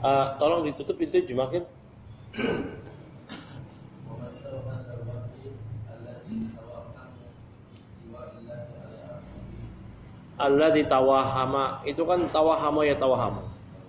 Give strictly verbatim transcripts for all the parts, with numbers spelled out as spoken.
Uh, tolong ditutup pintu Jumakin. Allah ditawahama, itu kan tawahama ya tawahama.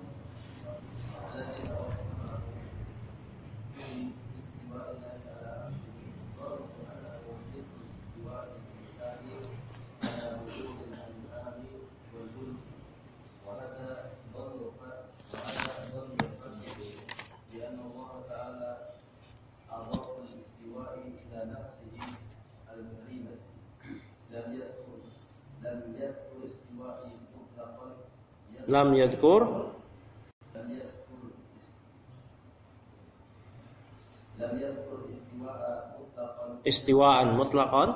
Lam yadkur istiwaan mutlaqan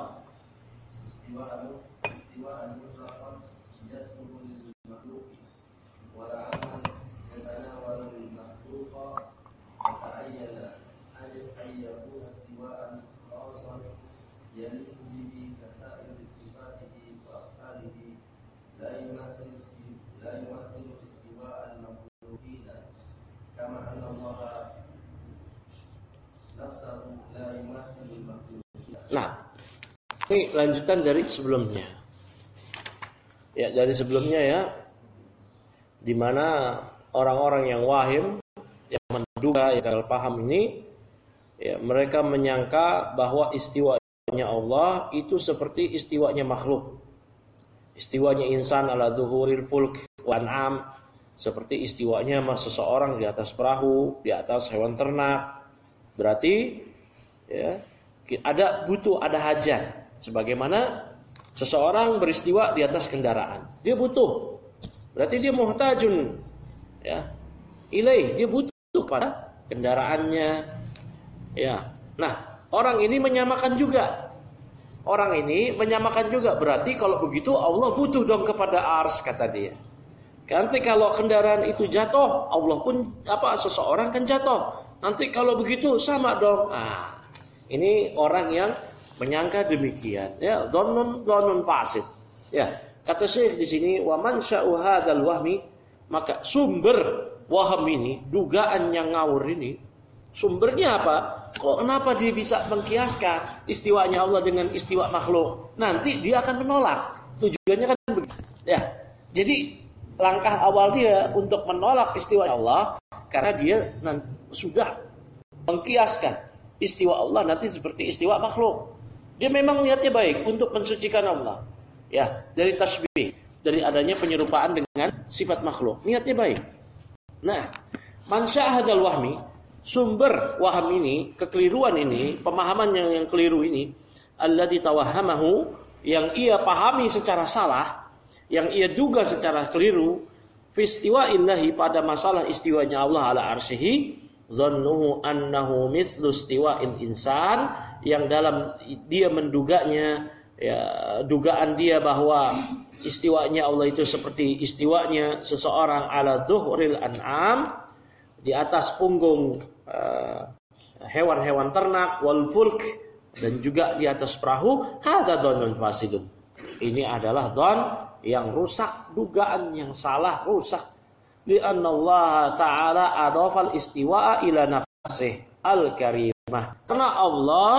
Nah, ini lanjutan dari sebelumnya. Ya, dari sebelumnya ya, di mana orang-orang yang wahim, yang menduga, yang gagal paham ini, ya, mereka menyangka bahwa istiwanya Allah itu seperti istiwanya makhluk. Istiwanya insan ala zuhuril fulk wa an'am, seperti istiwanya seseorang di atas perahu, di atas hewan ternak. Berarti ya, ada butuh, ada hajat. Sebagaimana seseorang beristiwa di atas kendaraan, dia butuh. Berarti dia muhtajun, ya, ilaih, dia butuh pada kendaraannya. Ya, nah orang ini menyamakan juga. Orang ini menyamakan juga. Berarti kalau begitu Allah butuh dong kepada ars, kata dia. Nanti kalau kendaraan itu jatuh, Allah pun apa seseorang kan jatuh. Nanti kalau begitu sama dong. Ah. Ini orang yang menyangka demikian, ya, dhannun dhannun fasid. Ya, kata Syekh di sini, wa man sya'u hadzal wahmi, maka sumber waham ini, dugaan yang ngawur ini, sumbernya apa? Kok kenapa dia bisa mengkiaskan istiwanya Allah dengan istiwa makhluk? Nanti dia akan menolak. Tujuannya kan begitu. Ya. Jadi langkah awal dia untuk menolak istiwa Allah karena dia nanti sudah mengkiaskan istiwa Allah nanti seperti istiwa makhluk. Dia memang niatnya baik untuk mensucikan Allah. Ya, dari tasbih, dari adanya penyerupaan dengan sifat makhluk. Niatnya baik. Nah, man syahadal wahmi, sumber waham ini, kekeliruan ini, pemahaman yang, yang keliru ini, alladzi tawahhamahu, yang ia pahami secara salah, yang ia duga secara keliru, fi istiwa'illahi, pada masalah istiwanya Allah ala arsyihi, dhannuhu annahu mithlu istiwa'il insan, yang dalam dia menduganya, ya, dugaan dia bahwa istiwanya Allah itu seperti istiwanya seseorang ala dhuhril an'am, di atas punggung uh, hewan-hewan ternak, wal fulk, dan juga di atas perahu. Hadza dhannun fasidun, ini adalah dhon yang rusak, dugaan yang salah, rusak. Lianna Allah Ta'ala adofal istiwa'a ila nafsih al-karimah, karena Allah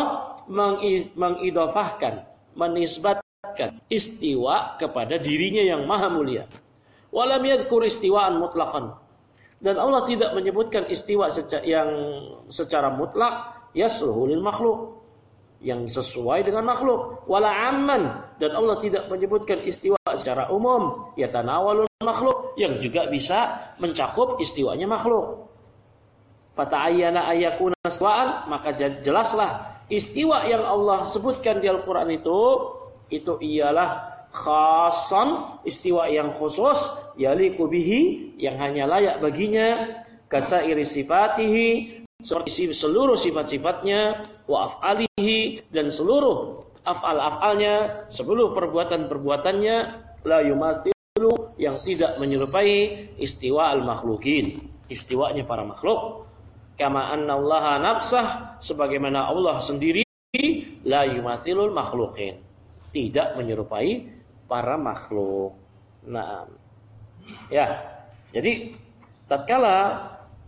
mengidofahkan, menisbatkan istiwa kepada dirinya yang maha mulia. Walam yadhkur istiwa'an mutlaqan, dan Allah tidak menyebutkan istiwa secara, yang secara mutlak, yasluhu lil makhluk, yang sesuai dengan makhluk. Wala amman, dan Allah tidak menyebutkan istiwa secara umum, yatanawalul makhluk, yang juga bisa mencakup istiwanya makhluk. Fata'ayyana ayyakuna istiwa'an, maka jelaslah istiwa yang Allah sebutkan di Al-Quran itu, itu ialah khasan, istiwa yang khusus, yaliku bihi, yang hanya layak baginya, kasairi sifatihi, seperti seluruh sifat-sifatnya, wa af'alihi, dan seluruh af'al-af'alnya, seluruh perbuatan-perbuatannya, la yumathilu, yang tidak menyerupai istiwa al-makhlukin, istiwanya para makhluk. Kama anna allaha nafsah, sebagaimana Allah sendiri, la yumathilul makhlukin, tidak menyerupai para makhluk. Nah, ya, jadi tatkala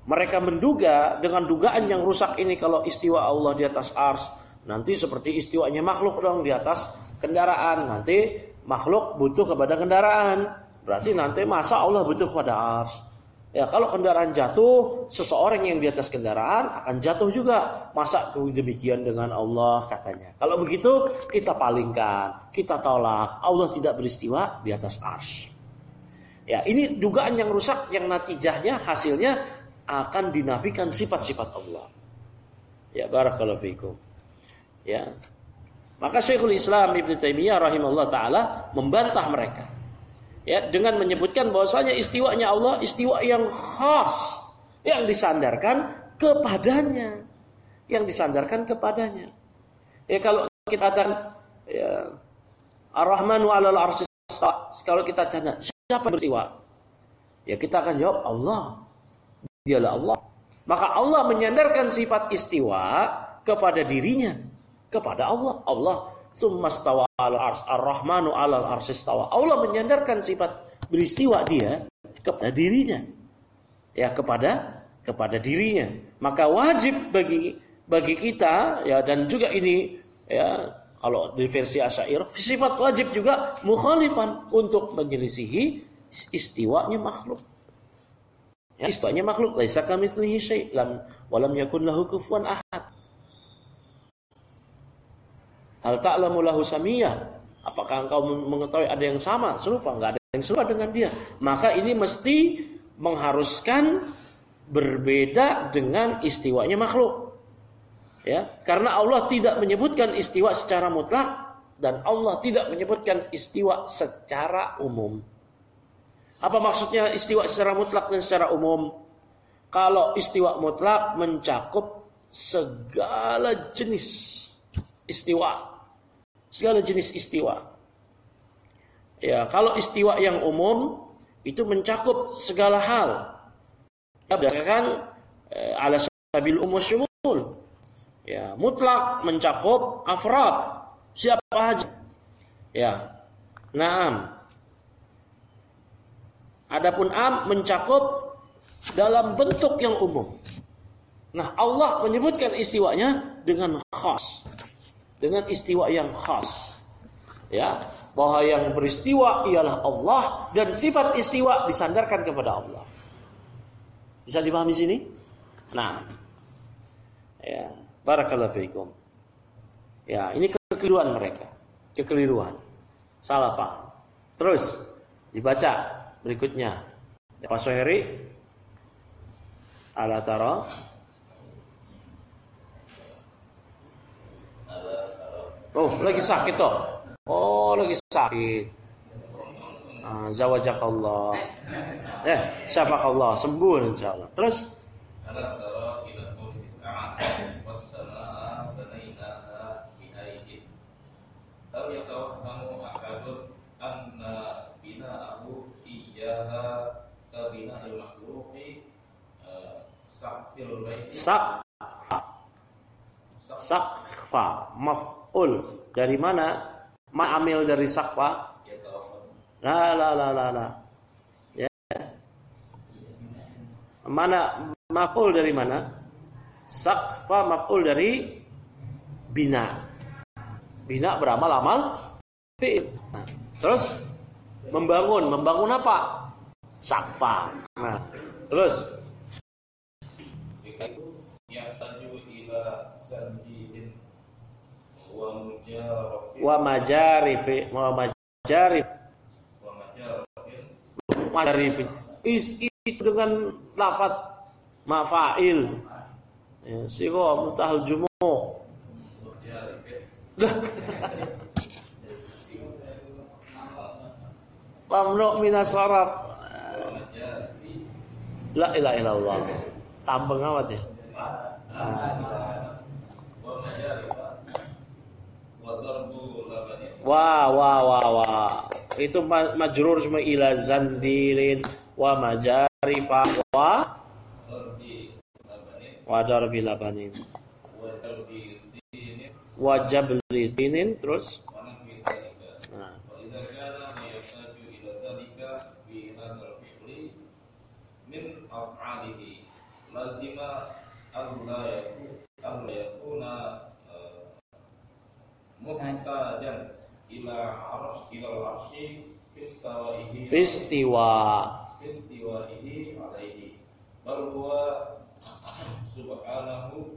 Mereka menduga dengan dugaan yang rusak ini kalau istiwa Allah di atas ars, nanti seperti istiwanya makhluk dong di atas kendaraan. Nanti makhluk butuh kepada kendaraan. Berarti nanti masa Allah butuh kepada ars? Ya, kalau kendaraan jatuh, seseorang yang di atas kendaraan akan jatuh juga. Masa demikian dengan Allah katanya. Kalau begitu kita palingkan, kita tolak. Allah tidak beristiwa di atas arsy. Ya, ini dugaan yang rusak yang natijahnya hasilnya akan dinafikan sifat-sifat Allah. Ya, barakallahu fikum. Ya. Maka Syekhul Islam Ibnu Taimiyah rahimahullah taala membantah mereka. Ya, dengan menyebutkan bahwasanya istiwanya Allah istiwa yang khas, yang disandarkan kepadanya, yang disandarkan kepadanya. Ya, kalau kita katakan ya, Ar-Rahmanu 'alal 'arsy istawa, kalau kita tanya siapa yang beristiwa? Ya, kita akan jawab Allah. Dialah Allah. Maka Allah menyandarkan sifat istiwa kepada dirinya, kepada Allah. Allah Tsummastawa 'alal 'arsy Ar-Rahmanu 'alal 'arsy istawa. Allah menyandarkan sifat beristiwa dia kepada dirinya. Ya, kepada kepada dirinya. Maka wajib bagi bagi kita ya, dan juga ini ya, kalau di versi Asy'ariyah sifat wajib juga mukhalifan untuk menyelisihi istiwanya makhluk. Ya, istiwanya makhluk laisa kamitslihi syai' lam wa lam yakun lahu kufuwan ahad. Hal ta'lamu lahu samiyah. Apakah engkau mengetahui ada yang sama, serupa? Enggak ada yang serupa dengan dia. Maka ini mesti mengharuskan berbeda dengan istiwanya makhluk. Ya, karena Allah tidak menyebutkan istiwa secara mutlak dan Allah tidak menyebutkan istiwa secara umum. Apa maksudnya istiwa secara mutlak dan secara umum? Kalau istiwa mutlak mencakup segala jenis istiwa. Segala jenis istiwa. Ya, kalau istiwa yang umum itu mencakup segala hal. Ya, berdasarkan eh, ala sabil umum syumul. Ya, mutlak mencakup afrad, siapa aja. Ya. Naam. Adapun am mencakup dalam bentuk yang umum. Nah, Allah menyebutkan istiwanya dengan khas. Dengan istiwa yang khas. Ya, bahwa yang beristiwa ialah Allah dan sifat istiwa disandarkan kepada Allah. Bisa dipahami sini? Nah. Ya, barakallahu fiikum. Ya, ini kekeliruan mereka. Kekeliruan. Salah paham. Terus dibaca berikutnya. Pak Soheri ala tara Oh, lagi sakit toh. Oh, lagi sakit. Ah, zawajakallah. Eh, syafakallah, sembuh insyaallah. Terus Sak Sakfa maf'ul dari mana? Ma'amil dari sakfa. La la la la la. Ya. Mana maf'ul dari mana? Sakfa maf'ul dari bina. Bina beramal amal fi'il. Nah, terus membangun, membangun apa? Sakfa. Nah, terus wa majarif wa majarif majarif is itu dengan lafaz mafa'il ya, sira mutahal jumu mamnu minas saraf la ilaha illallah tambeng amat ya. Wah wah wah wah itu majrur semua ila zandilin wa majarifa wa wa darbi labanin wa jablitinin terus nah. lazima alla yakuna alla yakuna muhtajan ila arsh ila arsy istawaihi istiwa istiwaihi alaihi bal huwa subhanahu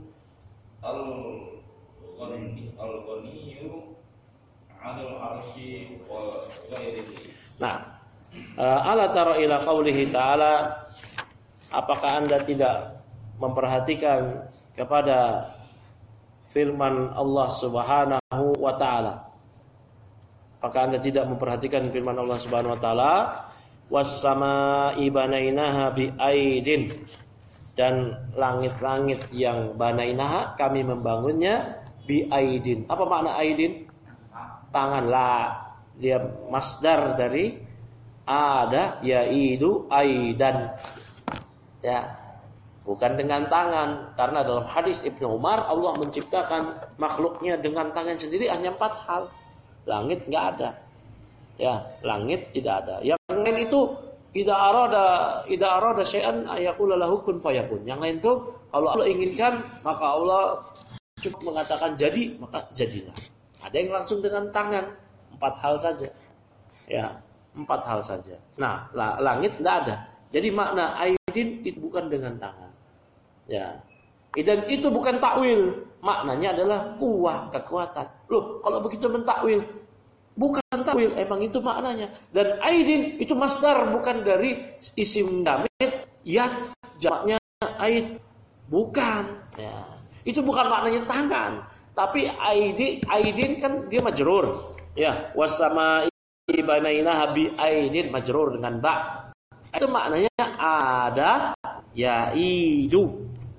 al-ghani al-ghaniyyu 'anil arsy wa ghairihi. Nah, ala tara ila qaulihi ta'ala, apakah Anda tidak memperhatikan kepada firman Allah Subhanahu wa taala? Apakah Anda tidak memperhatikan firman Allah Subhanahu wa taala? Was-samaa'i banainaha bi'aidin, dan langit-langit yang banainaha kami membangunnya bi'aidin. Apa makna aidin? Tangan. La, dia masdar dari ada, yaidu aidan. Ya, bukan dengan tangan, karena dalam hadis Ibnu Umar Allah menciptakan makhluknya dengan tangan sendiri hanya empat hal. Langit nggak ada, ya, langit tidak ada. Yang lain itu idza arada idza arada syai'an ayaqula lahu kun fayakun. Yang lain itu kalau Allah inginkan maka Allah cukup mengatakan jadi, maka jadilah. Ada yang langsung dengan tangan, empat hal saja, ya, empat hal saja. Nah, langit nggak ada. Jadi makna aidin itu bukan dengan tangan, ya. Dan itu bukan takwil, maknanya adalah kuwah, kekuatan. Loh, kalau begitu mentakwil, bukan takwil, emang itu maknanya. Dan aidin itu masdar, bukan dari isim damir, yad, jamaknya aid, bukan. Ya. Itu bukan maknanya tangan, tapi aidin, aidin kan dia majrur. Ya, wasama ibanainaha bi aidin, majrur dengan ba. Itu maknanya ada, yaidu.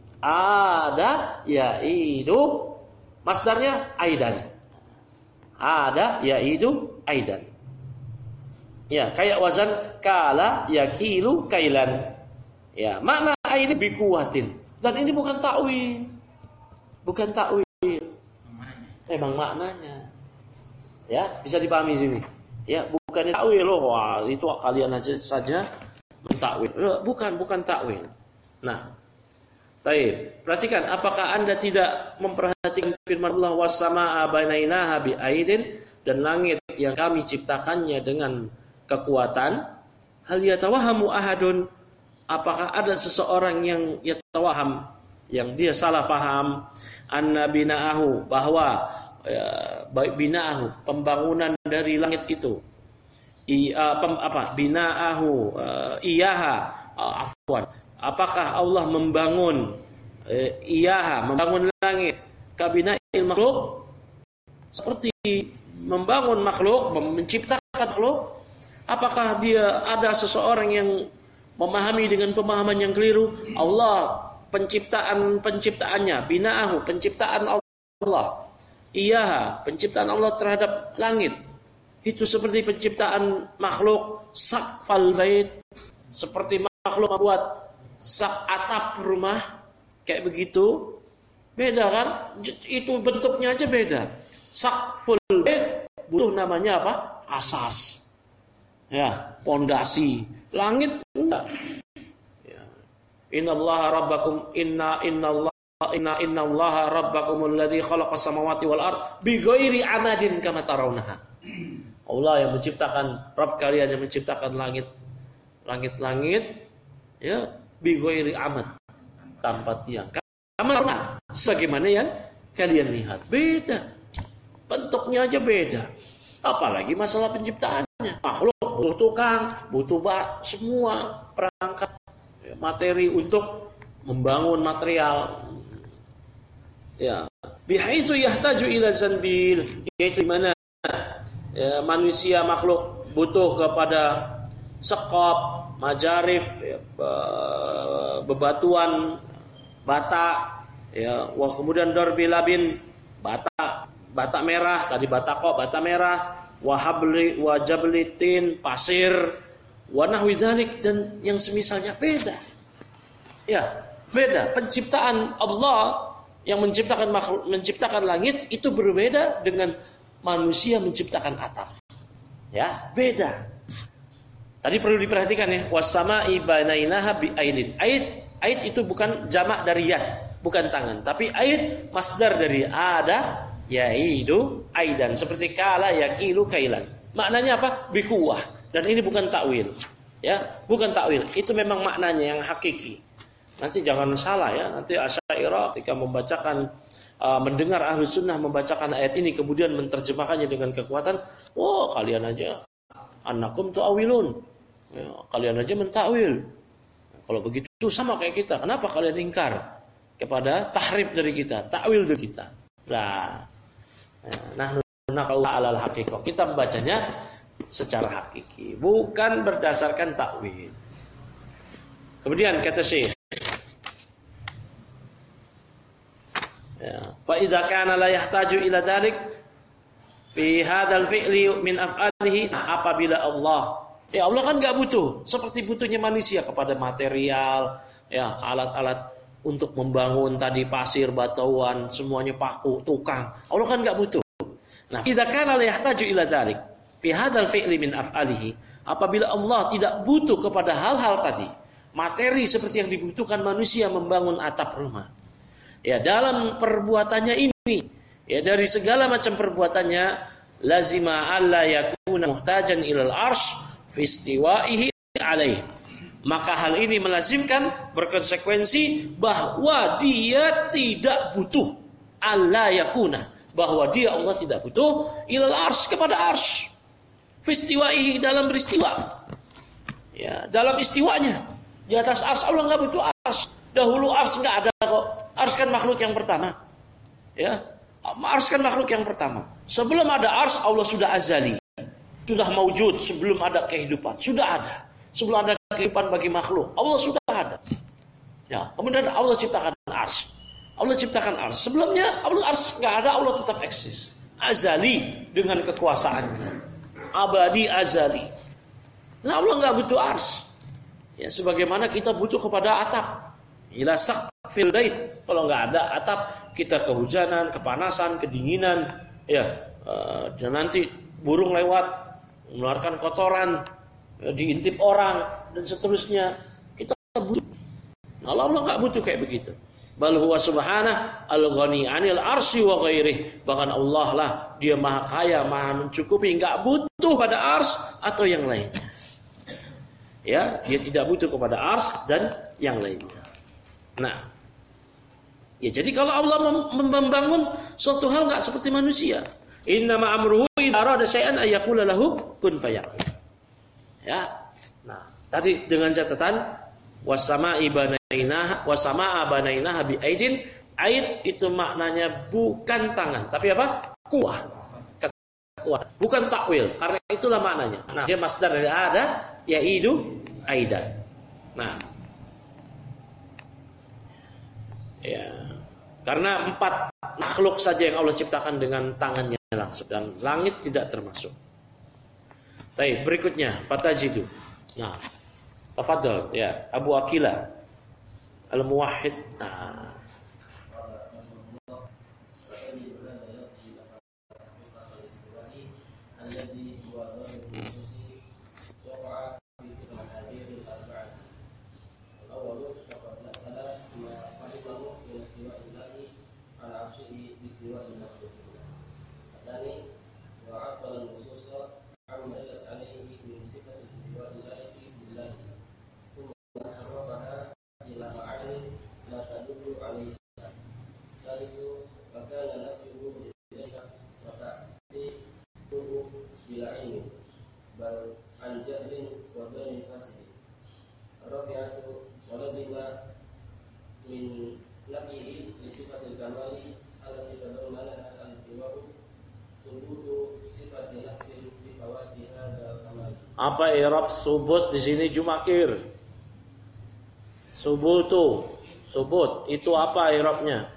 Ada, yaidu, masdarnya aidan. Ada, yaidu, aidan. Ya, kayak wazan kala, yakilu, kailan. Ya, makna aidin bikuwatin. Dan ini bukan takwil. Bukan takwil. Memang maknanya. Ya, bisa dipahami sini. Ya, bukan takwil loh. Wah, itu kalian aja saja mentakwil. Bukan, bukan takwil. Nah, baik, perhatikan, apakah Anda tidak memperhatikan firman Allah was-samaa'a banainaha bi'aidin, dan langit yang kami ciptakannya dengan kekuatan? Hal yatawahhamu ahadun, apakah ada seseorang yang yatawaham, yang dia salah paham, anna bina'ahu, bahwa ya, bina'ahu, pembangunan dari langit itu, I, uh, pem, apa bina'ahu uh, iyaha uh, afwan apakah Allah membangun uh, iyaha, membangun langit kabina'il makhluk, seperti membangun makhluk, menciptakan makhluk? Apakah dia ada seseorang yang memahami dengan pemahaman yang keliru? Allah penciptaan penciptaannya, bina'ahu, penciptaan Allah, iyaha, penciptaan Allah terhadap langit, itu seperti penciptaan makhluk saqfal bait, seperti makhluk membuat sak atap rumah, kayak begitu. Beda kan? Itu bentuknya aja beda. Saqful bait butuh namanya apa? Asas. Ya, pondasi. Langit enggak. Ya. Innallaha rabbakum inna innallaha inna innallaha rabbakumul ladzi khalaqas samawati wal ard bighairi amadin kama tarawnaha. Allah yang menciptakan, Rabb kalian yang menciptakan langit, langit-langit, ya, bi ghairi amad, tanpa tiang. Karena sebagaimana yang kalian lihat, beda, bentuknya aja beda. Apalagi masalah penciptaannya, makhluk butuh tukang, butuh bak, semua perangkat materi untuk membangun material. Ya, bihaitsu yahtaju ila zanbil, yaitu di mana ya, manusia makhluk butuh kepada sekop, majarif, ya, bebatuan, bata, ya, wah kemudian dorbilabin, bata, bata merah, tadi batako, bata merah, wahabli, wajablitin, pasir, wanahwi dzalik, dan yang semisalnya. Beda, ya, beda. Penciptaan Allah yang menciptakan makhluk, menciptakan langit itu berbeda dengan manusia menciptakan atap. Ya, beda. Tadi perlu diperhatikan ya, was-samaa'i banainaha bi'aidin. Aid Aid itu bukan jamak dari yad, bukan tangan, tapi aid masdar dari ada yaidu aidan, seperti kala yakilu kailan. Maknanya apa? Bikuwah. Dan ini bukan takwil. Ya, bukan takwil. Itu memang maknanya yang hakiki. Nanti jangan salah ya. Nanti Asy'ariyah ketika membacakan uh, mendengar Ahlus Sunnah membacakan ayat ini kemudian menerjemahkannya dengan kekuatan, oh kalian aja annakum tu'awilun. Ya, kalian aja mentakwil. Kalau begitu sama kayak kita. Kenapa kalian ingkar kepada tahrif dari kita, takwil dari kita? Nah, nah naqul alal haqiqah. Kita membacanya secara hakiki, bukan berdasarkan takwil. Kemudian kata Syekh, ya, fa idza kana la yahtaju ila dzalik fi hadzal fi'li min af'alihi, nah, apabila Allah, ya Allah kan enggak butuh seperti butuhnya manusia kepada material, ya, alat-alat untuk membangun tadi pasir, batuan, semuanya paku, tukang. Allah kan enggak butuh. Nah, idza kana la yahtaju ila dzalik fi hadzal fi'li min af'alihi, apabila Allah tidak butuh kepada hal-hal tadi, materi seperti yang dibutuhkan manusia membangun atap rumah. Ya, dalam perbuatannya ini, ya, dari segala macam perbuatannya, lazima alla yakuna muhtajan ilal arsh fi istiwaihi alaih. Maka hal ini melazimkan, berkonsekuensi bahwa dia tidak butuh, alla yakuna, bahwa dia Allah tidak butuh ilal arsh, kepada arsh, fi istiwaihi, dalam beristiwa. Ya, dalam istiwanya di atas arsh Allah enggak butuh arsh. Dahulu arsh enggak ada kok. Arsh kan makhluk yang pertama. Ya, arsh kan makhluk yang pertama. Sebelum ada arsh, Allah sudah azali, sudah maujud, sebelum ada kehidupan, sudah ada. Sebelum ada kehidupan bagi makhluk, Allah sudah ada. Ya, kemudian Allah ciptakan arsh. Allah ciptakan arsh. Sebelumnya Allah arsh enggak ada, Allah tetap eksis. Azali dengan kekuasaannya. Abadi azali. Nah, Allah enggak butuh arsh. Ya, sebagaimana kita butuh kepada atap. Ila saqfil bait. Kalau enggak ada atap, kita kehujanan, kepanasan, kedinginan, ya, uh, dan nanti burung lewat mengeluarkan kotoran, ya, diintip orang dan seterusnya. Kita butuh. Allah Allah enggak butuh kayak begitu. Bal huwa subhanahu al-ghani 'anil arsy wa ghairihi. Bahkan Allah lah, dia maha kaya, maha mencukupi, enggak butuh pada arsy atau yang lainnya. Ya, dia tidak butuh kepada arsy dan yang lainnya. Nah, ya, jadi kalau Allah mem- membangun suatu hal enggak seperti manusia. Innama amruhu idza arada syai'an ay yaqula lahu kun fayakun. Ya. Nah, tadi dengan catatan wasama'i banainaha wasama'a banainaha bi aidin. Aid itu maknanya bukan tangan, tapi apa? Kuwah. Kekuatan. Bukan takwil, karena itulah maknanya. Nah, dia masdar dari ada yaidu aidan. Nah, ya, karena empat makhluk saja yang Allah ciptakan dengan tangannya langsung, dan langit tidak termasuk. Baik, berikutnya fatajidu. Nah, tafadhol ya, Abu Aqila Al-Muwahhid. Nah, apa i'rab subut di sini Jumakir? Subutu, subut itu apa i'rabnya?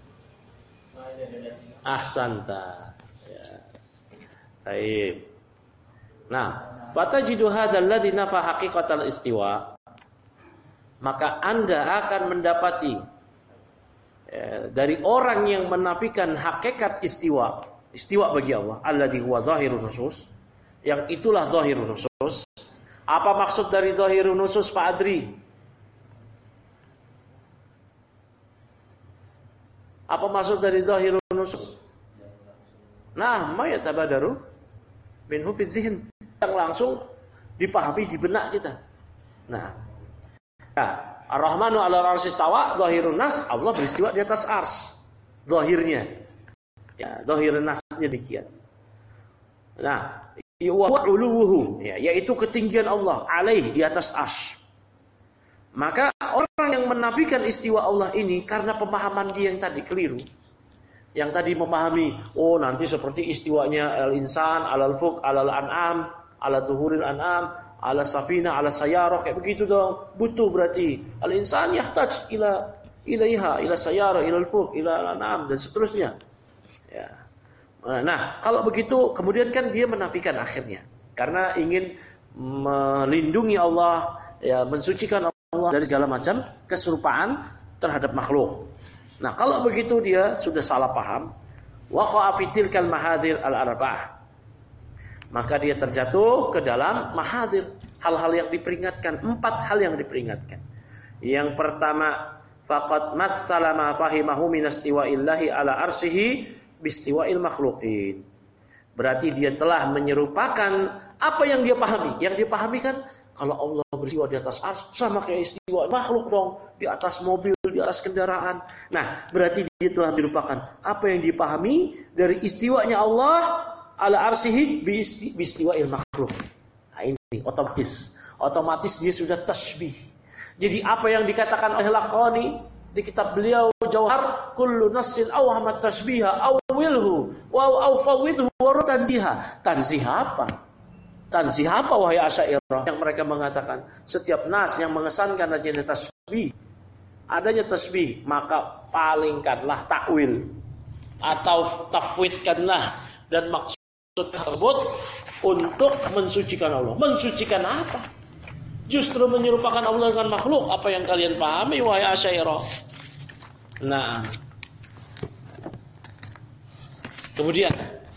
Ahsanta. Ya. Baik. Nah, fatajidu hadzal ladzi nafa haqiqatal istiwa. Maka Anda akan mendapati ya, dari orang yang menafikan hakikat istiwa, istiwa bagi Allah, alladzi huwa zahirun nusus, yang itulah zahirun nusus. Apa maksud dari zahirun nusus, Pak Adri? Apa maksud dari zahirun nusus? Nah, ma yatabadaru minhu fidzihn, yang langsung dipahami di benak kita. Nah, nah Ar-Rahmanu 'alal 'arsy istawa, zahirun nas, Allah beristiwa di atas ars. Zahirnya. Ya, zahirun nasnya demikian. Nah, wa uluwuhu, ya, yaitu ketinggian Allah alaih, di atas ars. Maka orang yang menafikan istiwa Allah ini karena pemahaman dia yang tadi keliru. Yang tadi memahami, oh nanti seperti istiwanya al-insan, alal-fuk, alal-an'am, ala tuhuril an'am, ala safina, ala sayyarah, kayak begitu dong. Butuh berarti. Al-insan yahtaj ila ilaiha, ila sayyarah, ila al-fuk, ila al-an'am, dan seterusnya. Ya. Nah, kalau begitu kemudian kan dia menafikan akhirnya. Karena ingin melindungi Allah, ya, mensucikan Allah dari segala macam keserupaan terhadap makhluk. Nah, kalau begitu dia sudah salah paham. Waqa'a fi tilkal mahadir al-arba'ah. Maka dia terjatuh ke dalam mahadir, hal-hal yang diperingatkan, empat hal yang diperingatkan. Yang pertama, faqad massala ma fahimahu min istiwa'illahi ala arsyihi bistiwa'il makhluqin. Berarti dia telah menyerupakan apa yang dia pahami. Yang dia pahami kan kalau Allah beristiwa di atas ars, sama kayak istiwa makhluk dong, di atas mobil, di atas kendaraan. Nah, berarti dia telah merupakan apa yang dipahami dari istiwanya Allah ala arsihi bi istiwa'il makhluk. Nah, ini otomatis, otomatis dia sudah tasbih. Jadi apa yang dikatakan oleh Laqani di kitab beliau Jauhar, kullu nassin awhamat tasbiha awwilhu wa awfawidhu wa tanziha. Tanziha apa? Tanzih apa wahai Asy'ariyah yang mereka mengatakan setiap nas yang mengesankan adanya tasbih, adanya tasbih, maka palingkanlah takwil atau tafwidkanlah, dan maksud tersebut untuk mensucikan Allah. Mensucikan apa? Justru menyerupakan Allah dengan makhluk. Apa yang kalian pahami wahai Asy'ariyah? Nah, kemudian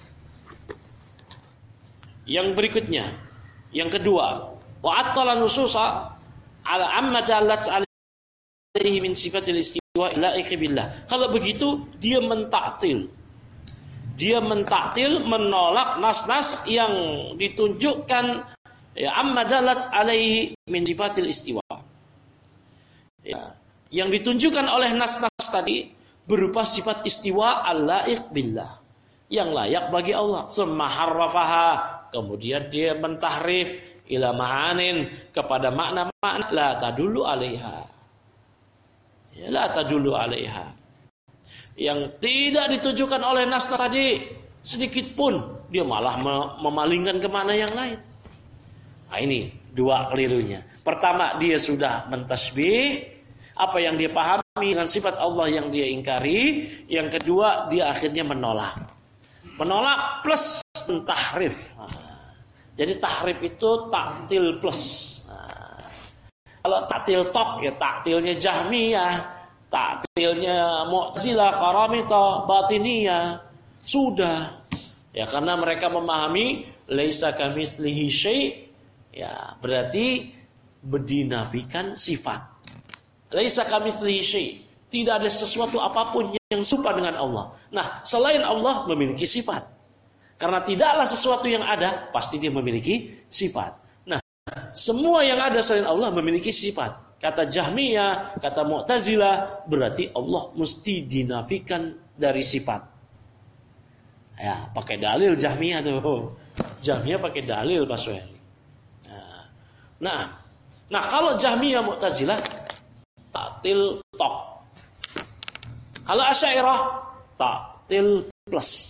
yang berikutnya, yang kedua, wa attala nususa ala amma dalat alaihi min sifatil istiwa la'iq billah. Kalau begitu dia mentaktil. Dia mentaktil, menolak nas-nas yang ditunjukkan ya amma dalat alaihi min sifatil istiwa. Ya, yang ditunjukkan oleh nas-nas tadi berupa sifat istiwa al-la'iq billah, yang layak bagi Allah. Summa harrafaha, kemudian dia mentahrif ila ma'anin, kepada makna-makna la tadullu alaiha. Ya, la tadullu alaiha, yang tidak ditujukan oleh nas tadi sedikit pun, dia malah memalingkan ke makna yang lain. Nah, ini dua kelirunya. Pertama, dia sudah mentasbih apa yang dia pahami dengan sifat Allah yang dia ingkari. Yang kedua, dia akhirnya menolak. Menolak plus tahrif. Nah, jadi tahrif itu taktil plus. Nah, kalau taktil tok ya taktilnya Jahmiyah, taktilnya Mu'tazilah, Qaramita, Batiniyah. Sudah. Ya, karena mereka memahami laisa kamitslihi syai', ya berarti dinafikan sifat. Laisa kamitslihi syai', tidak ada sesuatu apapun yang serupa dengan Allah. Nah, selain Allah memiliki sifat. Karena tidaklah sesuatu yang ada, pasti dia memiliki sifat. Nah, semua yang ada selain Allah memiliki sifat. Kata Jahmiyah, kata Mu'tazilah, berarti Allah mesti dinafikan dari sifat. Ya, pakai dalil Jahmiyah tuh. Jahmiyah pakai dalil Pak Suhaili. Nah, nah kalau Jahmiyah Mu'tazilah taktil tok. Kalau Asy'ariyah taktil plus.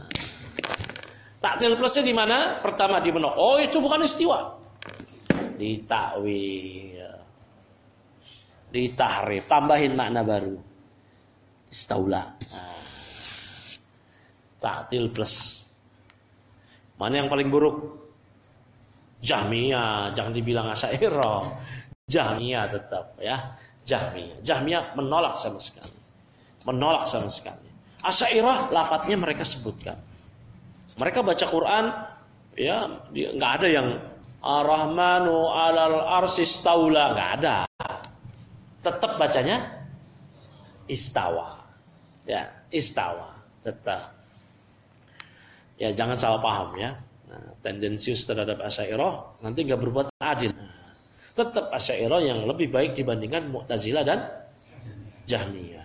Taktil plusnya di mana? Pertama di menolak. Oh, itu bukan istiwa. Ditakwil. Ditahrif, tambahin makna baru. Istaula. Nah. Taktil plus. Mana yang paling buruk? Jahmiyah, jangan dibilang Asy'ariyah. Jahmiyah tetap ya. Jahmiyah. Jahmiyah menolak sama sekali. Menolak sama sekali. Asy'ariyah lafadznya mereka sebutkan. Mereka baca Quran ya, enggak ada yang Ar-Rahmanu 'alal arsy istaula, enggak ada. Tetap bacanya istawa. Ya, istawa tetap. Ya, jangan salah paham ya. Nah, tendensius terhadap Asy'ariyah nanti enggak berbuat adil. Nah, tetap Asy'ariyah yang lebih baik dibandingkan Mu'tazilah dan Jahmiyah.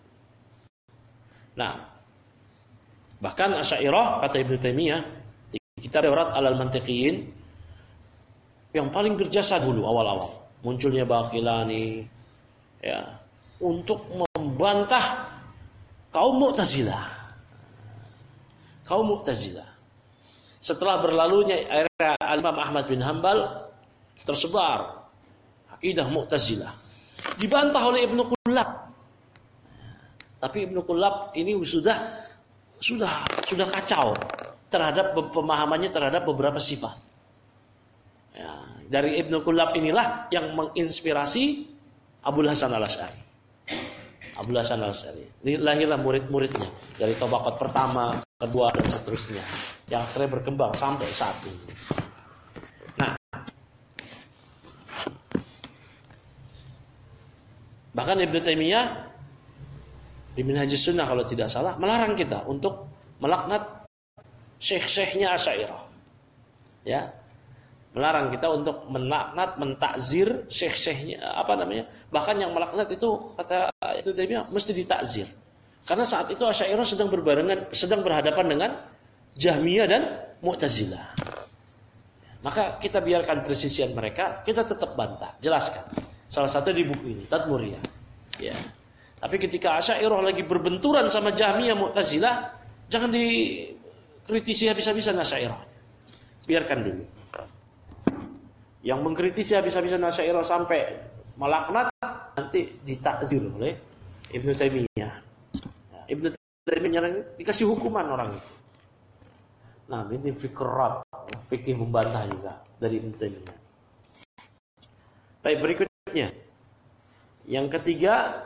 Nah, bahkan Asy'ariyah kata Ibnu Taimiyah di kitab Rad alal Mantiqiyin yang paling berjasa dulu awal-awal munculnya Baqilani ya untuk membantah kaum Mu'tazilah. Kaum Mu'tazilah. Setelah berlalunya era Imam Ahmad bin Hanbal tersebar akidah Mu'tazilah. Dibantah oleh Ibnu Kullab. Tapi Ibnu Kullab ini sudah sudah sudah kacau terhadap pemahamannya terhadap beberapa sifat. Ya, dari Ibnu Kullab inilah yang menginspirasi Abul Hasan Al-Asy'ari. Abul Hasan Al-Asy'ari. Ini lahirlah murid-muridnya dari tabaqat pertama, kedua dan seterusnya. Yang akhirnya berkembang sampai saat ini. Nah, bahkan Ibnu Taimiyah di Minhajus Sunnah kalau tidak salah melarang kita untuk melaknat syekh-syekhnya Asy'ariyah. Ya. Melarang kita untuk melaknat, mentakzir syekh-syekhnya apa namanya? Bahkan yang melaknat itu kata Ibnu Taimiyah mesti ditakzir. Karena saat itu Asy'ariyah sedang berbarengan, sedang berhadapan dengan Jahmiyah dan Mu'tazilah. Maka kita biarkan persisian mereka, kita tetap bantah, jelaskan. Salah satu di buku ini, Tadmuriyah. Ya. Tapi ketika Asy'ariyah lagi berbenturan sama Jahmiyah Mu'tazilah, jangan dikritisi habis-habisan Asy'ariyah. Biarkan dulu. Yang mengkritisi habis-habisan Asy'ariyah sampai melaknat nanti ditakzir oleh Ibnu Taimiyah. Nah, Ibnu Taimiyah dikasih hukuman orang itu. Nah, ini fikrat, fikih membantah juga dari Ibnu Taimiyah. Baik, berikutnya. Yang ketiga,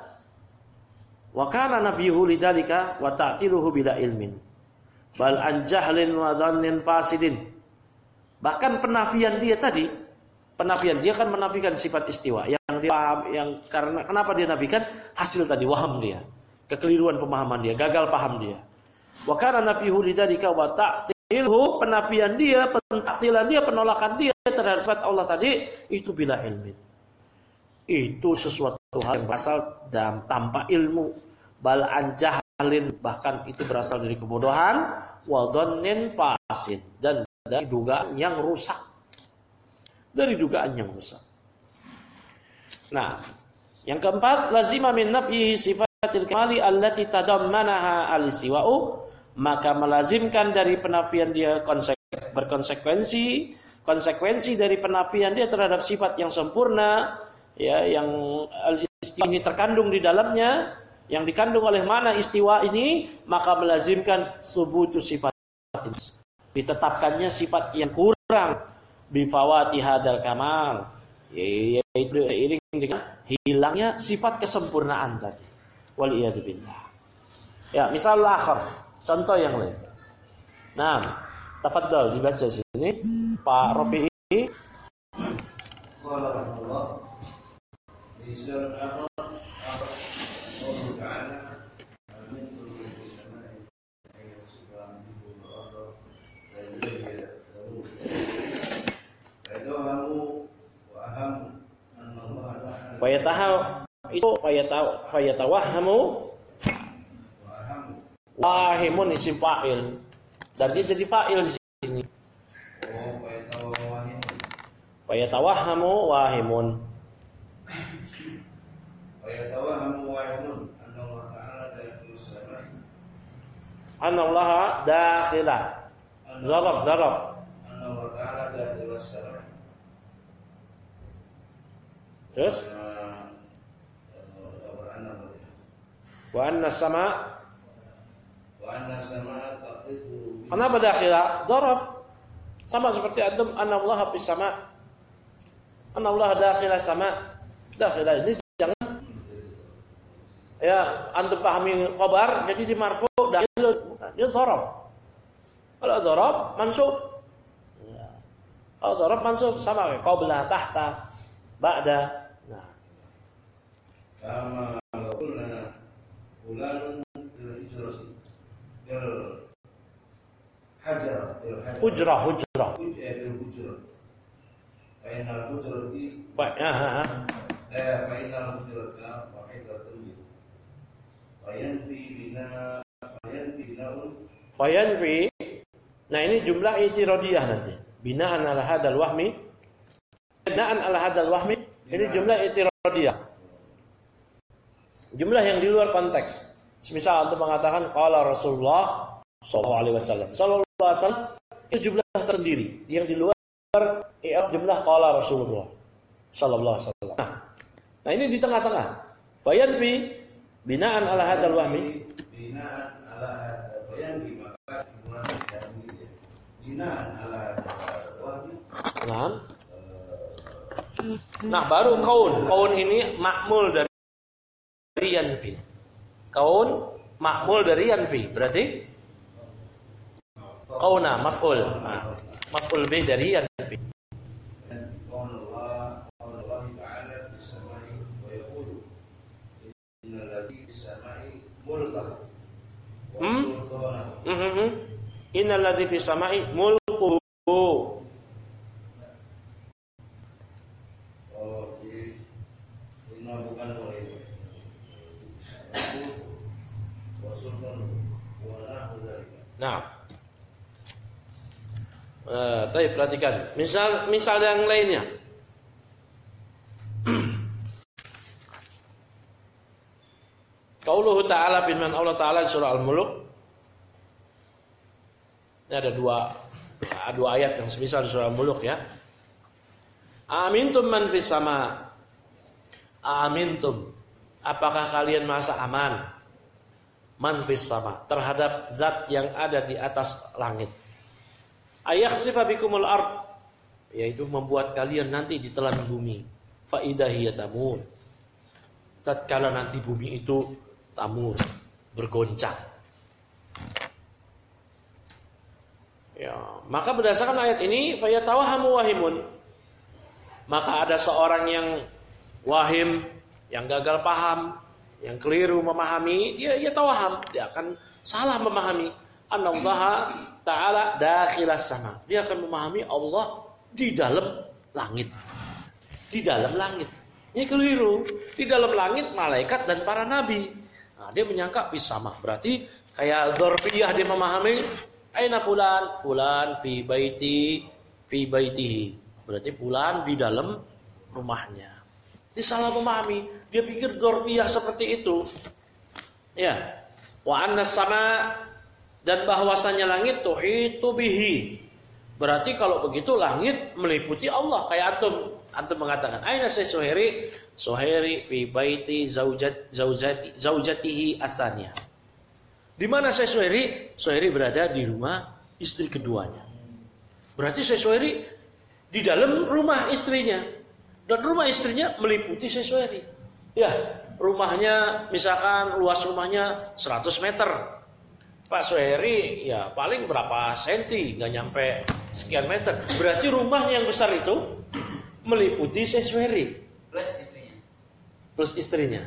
wa kana nabiyuhu lidzalika wa ta'tiluhu bila ilmin. Bal an jahlin wa dhannin fasidin. Bahkan penafian dia tadi Penafian dia kan menafikan sifat istiwa yang dia paham, yang karena kenapa dia nafikan hasil tadi waham dia, kekeliruan pemahaman dia, gagal paham dia. Wa kana nafihu lidzalika wa ta'tilhu, penafian dia, pentaktilan dia, penolakan dia terhadap sifat Allah tadi itu bila ilmin. Itu sesuatu hal yang berasal dan tanpa ilmu. Bal an jahlin, bahkan itu berasal dari kebodohan, wa dhannin fasid, dan dari dugaan yang rusak. Dari dugaan yang rusak. Nah, yang keempat, lazima min nafyihi sifatil kamali allati tadammanaha al-istiwa'u, maka melazimkan dari penafian dia konsek- berkonsekuensi, konsekuensi dari penafian dia terhadap sifat yang sempurna, ya, yang al-istiwa ini terkandung di dalamnya, yang dikandung oleh mana istiwa ini, maka melazimkan subutu sifat ini. Ditetapkannya sifat yang kurang bifawati hadal kamal, yaitu iring dengan hilangnya sifat kesempurnaan tadi. Waliyadu billah. Ya, misal akhir, contoh yang lain. Nah, tafadhal dibaca sini Pak Rafi'i. Qala Allah di surat Al-A'raf Allah Ta'ala amin kullu samai ayat subhanahu wa ta'ala Fayatahu itu fayatahu fayatawahhamu wahimun isim fa'il dan dia jadi fa'il di sini. Oh, fayatawahhamu Fayatawahhamu wahimun. Fayatawahhamu wahimun annallaha ta'ala dakhilus sama. Annallaha dakhila. Zaraf zaraf. Annallaha ta'ala dakhilus sama. Terus wa anna sama wa anna sama taqidu. Kenapa dakhila? Dharaf. Sama seperti antum anallaha fis sama. Anallaha dakhila sama. Dakhila ini jangan ya antum pahami khabar jadi di marfu dakhil bukan. Dia dharaf. Kalau dharaf mansub. Ya. Kalau dharaf mansub sama kayak qabla, tahta, ba'da. Kama qulna fulanun fil hajar, bil hajar. Hujrah, hujrah. Hujrah, bil hujrah. Fainal hujrati. Pak, ya, ha, ha. Eh, fainal hujrata wahidatun. Fayanfi bina, fayanfi binaun. Fayanfi. Nah ini jumlah i'tiradiyah nanti. Binaan ala hadal wahmi. Binaan ala hadal wahmi. Ini jumlah i'tiradiyah. Jumlah yang di luar konteks. Misal untuk mengatakan qala Rasulullah sallallahu alaihi wasallam. Sallallahu alaihi wasallam itu jumlah tersendiri yang di luar i'rab jumlah qala Rasulullah sallallahu alaihi wasallam. Nah, nah ini di tengah-tengah. Fayanfi binaan ala hadal wahmi. Binaan ala hadal fayanfi maka semua yang binaan ala hadal wahmi. Nah. Nah, baru kaun. Kaun ini makmul dari yanfi. Kaun makmul dari yanfi. Berarti kauna maf'ul. Nah, maf'ul bih dari yanfi. Allah Allah Ta'ala bisamai wa yaqulu innal ladzi bisamai mulkah wa sultanahu. Mhm. Innal ladzi bisamai mulkuhu. Oh, jadi ini bukan wahid. Nah, uh, baik perhatikan. Misal, misal yang lainnya. Qauluhu ta'ala firman Allah Ta'ala di surah Al-Mulk. Ini ada dua, dua ayat yang semisal di surah Al-Mulk ya. Amintum man fis sama. Amintum. Apakah kalian merasa aman? Man fis sama, terhadap zat yang ada di atas langit. Ayakhsifa bikumul ard, yaitu membuat kalian nanti ditelan bumi. Fa idza hiya tamur. Tatkala nanti bumi itu tamur, bergoncang. Ya, maka berdasarkan ayat ini fa yatawahamu wahimun. Maka ada seorang yang wahim, yang gagal paham, yang keliru memahami, dia dia tawaham, dia akan salah memahami. Anallaha ta'ala dakhilas sama. Dia akan memahami Allah di dalam langit. Di dalam langit. Ini keliru. Di dalam langit malaikat dan para nabi. Nah, dia menyangka bis sama. Berarti kayak dzarfiyah dia memahami aina fulan, fulan fi baiti fi baitihi. Berarti fulan di dalam rumahnya. Dia salah memahami. Dia pikir dzarfiyah seperti itu. Ya. Wa annas sama, dan bahwasanya langit tuhitu bihi. Berarti kalau begitu langit meliputi Allah. Kayak antum. Antum mengatakan, aina saya Suhairi? Suhairi fi baiti zaujat zaujati zaujatihi atsaniyah. Di mana saya Suhairi? Suhairi berada di rumah istri keduanya. Berarti saya Suhairi di dalam rumah istrinya. Dan rumah istrinya meliputi Syekh Suhairi. Ya, rumahnya misalkan luas rumahnya seratus meter. Pak Suhairi ya paling berapa senti, nggak nyampe sekian meter. Berarti rumahnya yang besar itu meliputi Syekh Suhairi. Plus istrinya. Plus istrinya.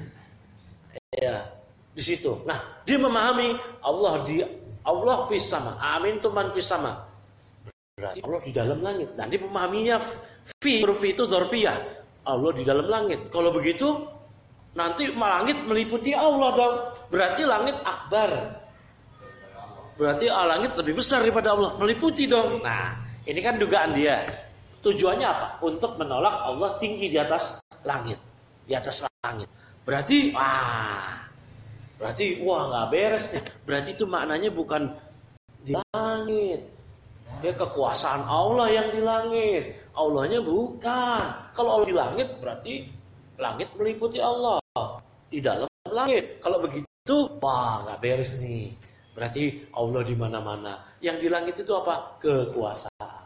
Ya, di situ. Nah, dia memahami Allah di Allah fis sama. Amin tuman fis sama. Berarti Allah di dalam langit. Nah, dia memahaminya fi, huruf itu dzarfiyah. Allah di dalam langit. Kalau begitu, nanti langit meliputi Allah dong. Berarti langit akbar. Berarti langit lebih besar daripada Allah. Meliputi dong. Nah, ini kan dugaan dia. Tujuannya apa? Untuk menolak Allah tinggi di atas langit. Di atas langit. Berarti, wah. Berarti, wah nggak beres nih. Berarti itu maknanya bukan di langit. Ya kekuasaan Allah yang di langit. Allahnya bukan. Kalau Allah di langit berarti langit meliputi Allah. Di dalam langit. Kalau begitu, wah nggak beres nih. Berarti Allah di mana-mana. Yang di langit itu apa? Kekuasaan.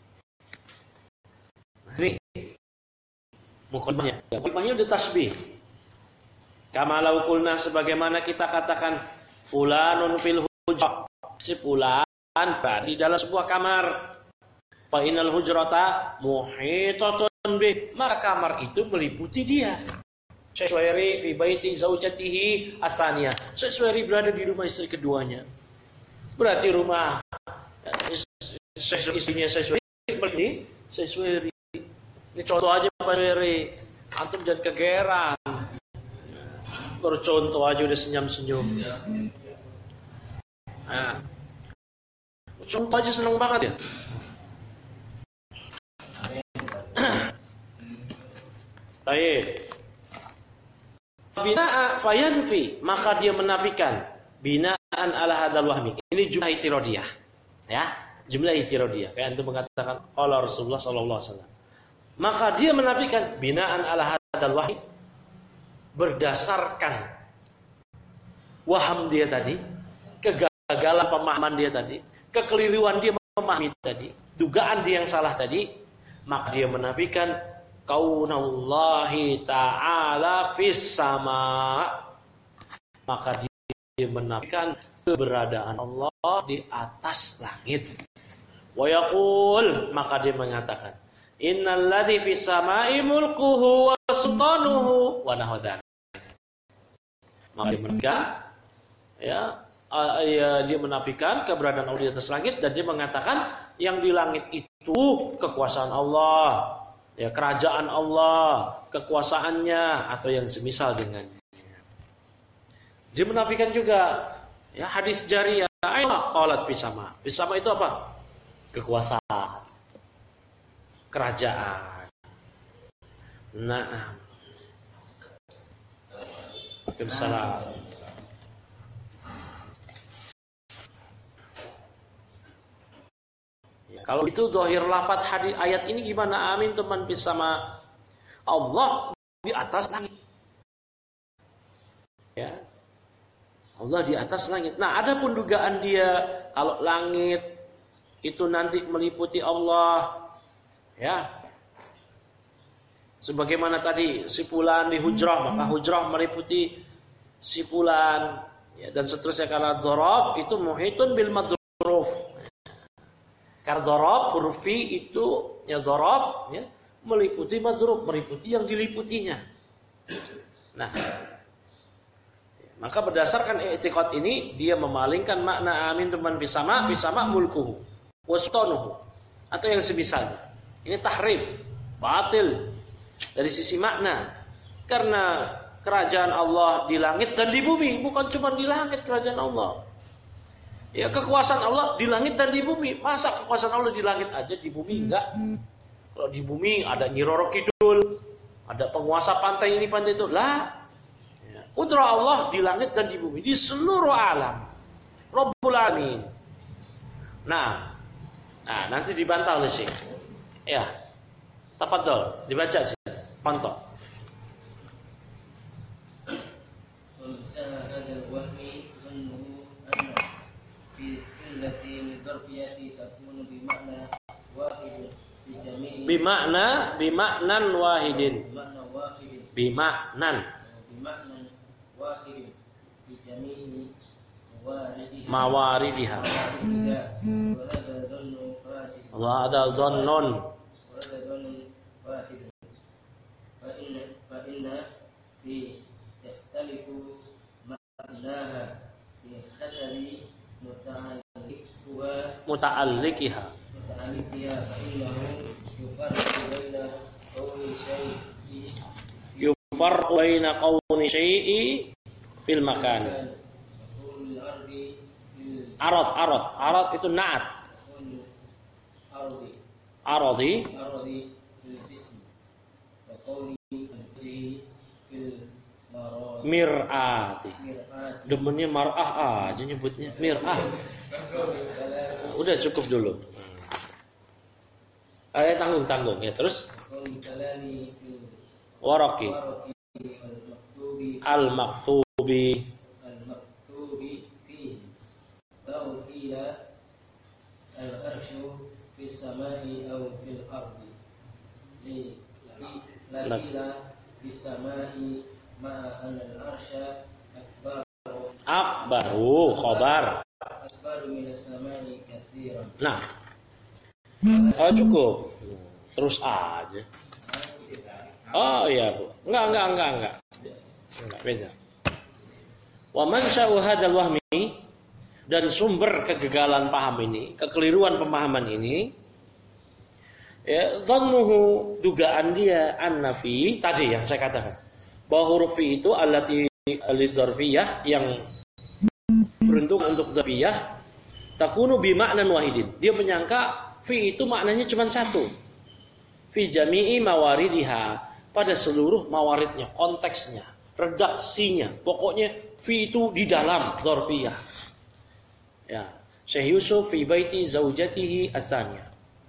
Nah, ini mukadimahnya. Mukadimahnya udah tasbih. Kama law qulna, sebagaimana kita katakan fulanun fil hujrah. Si fulan di dalam sebuah kamar. Fa innal hujrata muhitatun bih. Maka kamar itu meliputi dia. Syekh Suhairi fi baiti zaujatihi atsaniyah. Syekh Suhairi berada di rumah istri keduanya. Berarti rumah istrinya saya Suweri ini saya Suweri. Ini contoh aja Pak Suweri. Antum jangan kegeran. Baru contoh aja udah senyum-senyum. Nah, contoh aja seneng banget ya. Baik. Bina'a fayanfi, maka dia menafikan binaan ala hadal wahmi. Ini jumlah itiradiyah. Ya, jumlah itiradiyah. Kayak antum mengatakan qala Rasulullah sallallahu alaihi wasallam. Maka dia menafikan binaan ala hadal wahmi berdasarkan waham dia tadi, kegagalan pemahaman dia tadi, kekeliruan dia memahami tadi, dugaan dia yang salah tadi, maka dia menafikan kaunallahi ta'ala fis sama, maka dia menafikan keberadaan Allah di atas langit. Wa yaqul, maka dia mengatakan innal ladzi fis samai mulkuhu wa sultanuhu wa nahwadhan. Maka dia menafikan ya, ya dia menafikan keberadaan Allah di atas langit, dan dia mengatakan yang di langit itu kekuasaan Allah, ya, kerajaan Allah, kekuasaannya, atau yang semisal dengannya. Dia menafikan juga ya hadis jariyah, ayo qalat bisama. Bisama itu apa? Kekuasaan, kerajaan. Nah, Waalaikumsalam. Kalau itu zahir lafaz hadis ayat ini gimana? Amin teman bisama. Allah di atas langit. Ya. Allah di atas langit. Nah, adapun dugaan dia kalau langit itu nanti meliputi Allah, ya. Sebagaimana tadi si fulan di hujrah, maka hujrah meliputi si fulan, ya, dan seterusnya. Karena dzaraf itu muhitun bil madzruf. Karena dzaraf huruf fi itu ya dzaraf ya meliputi madzruf, meliputi yang diliputinya. Nah, maka berdasarkan i'tiqad ini dia memalingkan makna amin teman bisama, bisama mulkuhu wastanuhu atau yang semisalnya. Ini tahrif, batil dari sisi makna. Karena kerajaan Allah di langit dan di bumi, bukan cuma di langit kerajaan Allah. Ya, kekuasaan Allah di langit dan di bumi. Masa kekuasaan Allah di langit aja, di bumi enggak? Kalau di bumi ada Nyi Roro Kidul, ada penguasa pantai ini pantai itu. Lah, qudrah Allah di langit dan di bumi, di seluruh alam. Rabbul Alamin. Nah, nah nanti dibantah oleh Syekh. Ya, tafadhol, dibaca sih. Pantau. Bimakna bimaknan wahidin. Bimaknan. Mawaridiha. Wa ada dhannun. Fa inna fi yakhtalifu ma'naha bi hasabi muta'alliqiha muta'alliqiha muta'alliqiha fa innahu yufarriqu baina qawli syai'i yufarriqu baina qawli syai'i fil makan. Arad arad arad itu na'at. Aradi aradi aradi bil jism wa qawli al-wajhi fil mir'ati. Demennya mar'ah aja nyebutnya mir'ah. Udah cukup dulu. Ayo tanggung-tanggung ya, terus waraqi al-maktubi al-maktubi fi tawqila al-arshu fis samai aw fil ardi li lakila fis samai ma al-arsha akbar akbaru khabar akbaru minas samai katsiran. Nah, oh, cukup. Terus aja. Oh iya, Bu. Enggak, enggak, enggak, enggak. Enggak beda. Wa man sya'u hadzal wahmi, dan sumber kegagalan paham ini, kekeliruan pemahaman ini, ya, dhannuhu, dugaan dia an-nafi tadi yang saya katakan bahwa huruf fi itu allati lidzarfiyah yang beruntung untuk dzarfiyah takunu bi ma'nan wahidin. Dia menyangka fi itu maknanya cuma satu. Fi jami'i mawaridiha, pada seluruh mawaridnya, konteksnya, redaksinya. Pokoknya fi itu di dalam dzarfiyah. Ya, Syekh Yusuf fi baiti zaujatihi as-saniyah.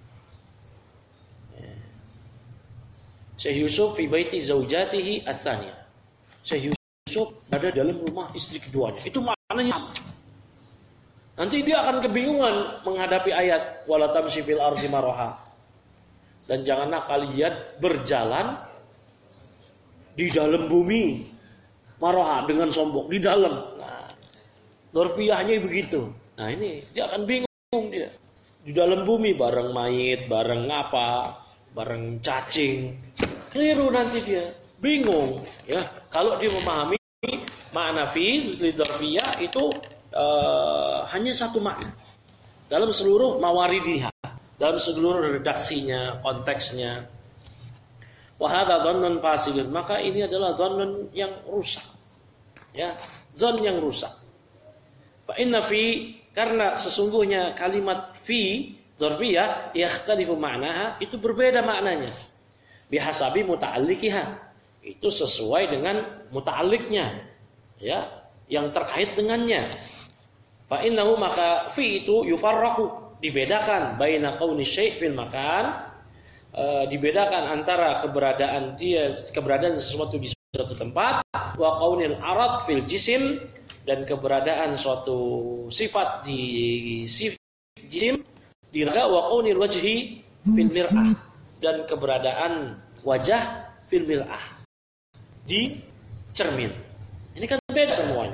Ya. Syekh Yusuf fi baiti zaujatihi as-saniyah. Syekh Yusuf ada dalam rumah istri keduanya. Itu maknanya nanti dia akan kebingungan menghadapi ayat wala tamshi fil ardi maraha. Dan janganlah kalian berjalan di dalam bumi maraha dengan sombong di dalam. Nah, dzarfiyahnya begitu. Nah, ini dia akan bingung dia. Di dalam bumi bareng mayit, bareng apa, bareng cacing. Keliru nanti dia. Bingung, ya. Kalau dia memahami makna fi dzarfiyah itu Uh, hanya satu makna dalam seluruh mawaridiha, dalam seluruh redaksinya, konteksnya. Wa hadza dhannun fasidun, maka ini adalah dhannun yang rusak. Ya, dhon yang rusak. Fa inna fi, karena sesungguhnya kalimat fi dzarfiyah yakhtalifu ma'naha, itu berbeda maknanya. Bihasabi muta'alliqiha, itu sesuai dengan muta'alliqnya, ya, yang terkait dengannya. Fa innahu, maka fi itu yufarraqu, dibedakan baina qauni syai' fil makan, e, dibedakan antara keberadaan dia keberadaan sesuatu di suatu tempat, wa qaunil arad fil jisim, dan keberadaan suatu sifat di jisim di raga, wa qaunil wajhi fil mir'ah, dan keberadaan wajah fil mir'ah di cermin. Ini kan beda semuanya.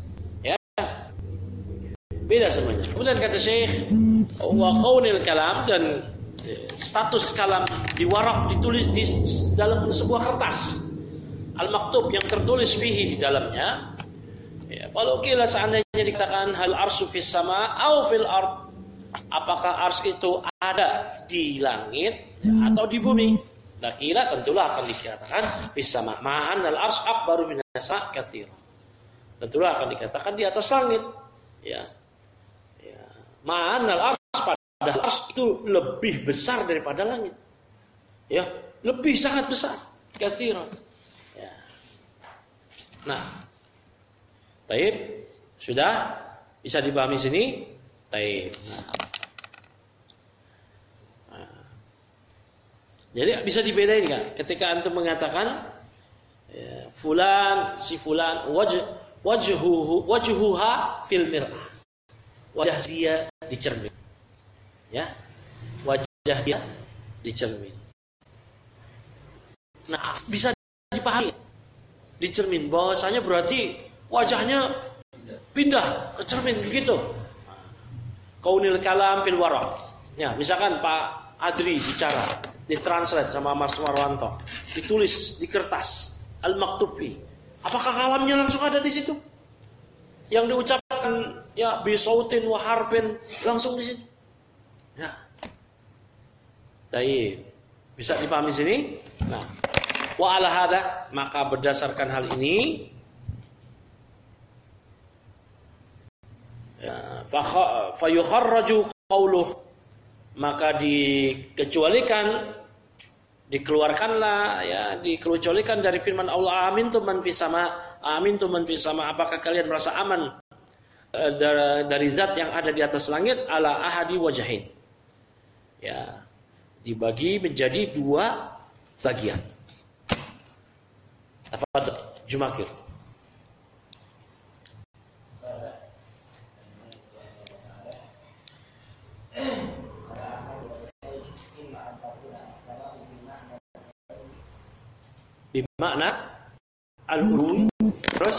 Beda semuanya. Kemudian kata Syekh, wa qaulil kalam, dan status kalam di warak, ditulis di dalam sebuah kertas al-maktub yang tertulis fihi di dalamnya. Ya, kalau kila seandainya dikatakan hal arsy fis sama au fil ard, apakah ars itu ada di langit atau di bumi? Nah, kila tentulah akan dikatakan fis sama, ma'an al arsy akbaru min as-sama' katsira. Tentulah akan dikatakan di atas langit. Ya. Ma'anal ars, padahal ars itu lebih besar daripada langit. Ya, lebih sangat besar. Katsiran. Ya. Nah, taib, sudah bisa dipahami sini? Taib. Nah. Nah. Jadi bisa dibedain kan? Ketika antum mengatakan ya, fulan si fulan wajh wajhuhu wajhuha fil mir'ah. Wajah dia di cermin. Ya. Wajah dia di cermin. Nah, bisa dipahami di cermin bahwasanya berarti wajahnya pindah ke cermin begitu. Kaunil kalam fil waraq. Ya, misalkan Pak Adri bicara, ditranslate sama Mas Marwanto, ditulis di kertas al-maktubi. Apakah kalamnya langsung ada di situ? Yang diucapkan ya bisautin wa harfin langsung di situ. Ya. Baik. Bisa dipahami sini? Nah, wa ala hada, maka berdasarkan hal ini ya, fa yukharraju qauluh, maka dikecualikan, dikeluarkanlah, ya, dikecualikan dari firman Allah, amintum man fis sama, amintum man fis sama, apakah kalian merasa aman uh, dari, dari zat yang ada di atas langit, ala ahadi wajahin. Ya, dibagi menjadi dua bagian. Tafadhol Jumakir. Bimakna al-urun, terus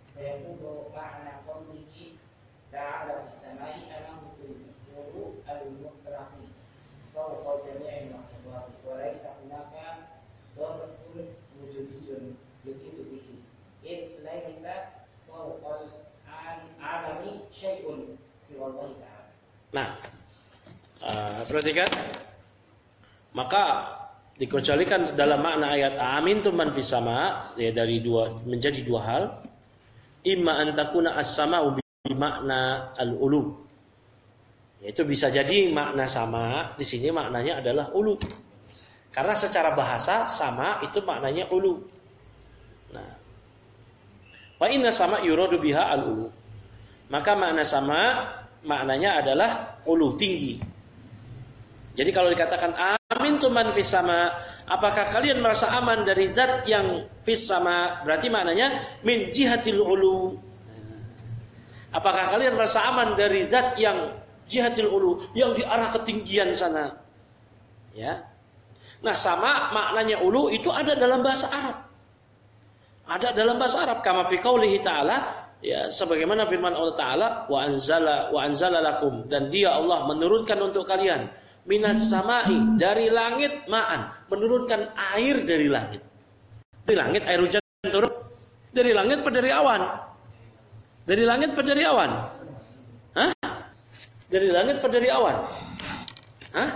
فيكون معنى قوله تعالى في السماء أنه في الأولو المطلق فوق جميع المخلوقات وليس هناك ظرف وجودي يحيط به إذ ليس فوق العالم شيء سوى الله تعالى. Nah, uh, perhatikan. Maka dikecualikan dalam makna ayat amin tu man fis sama, ya, dari dua menjadi dua hal. Imma an takuna as-sama'u bi makna al-ulu. Yaitu bisa jadi makna sama, di sini maknanya adalah ulu. Karena secara bahasa sama itu maknanya ulu. Nah, fa inna sama yuradu biha al-ulu. Maka makna sama maknanya adalah ulu, tinggi. Jadi kalau dikatakan amin tu man fis sama, apakah kalian merasa aman dari zat yang fis sama? Berarti maknanya min jihatil ulu. Apakah kalian merasa aman dari zat yang jihatil ulu, yang di arah ketinggian sana? Ya. Nah, sama maknanya ulu itu ada dalam bahasa Arab. Ada dalam bahasa Arab kama fi qaulihi ta'ala, ya, sebagaimana firman Allah Ta'ala, wa anzala wa anzala lakum, dan dia Allah menurunkan untuk kalian minas sama'i, dari langit, ma'an, menurunkan air dari langit. Dari langit air hujan turun. Dari langit apa dari awan? Dari langit apa dari awan? Hah? Dari langit apa dari awan? Hah?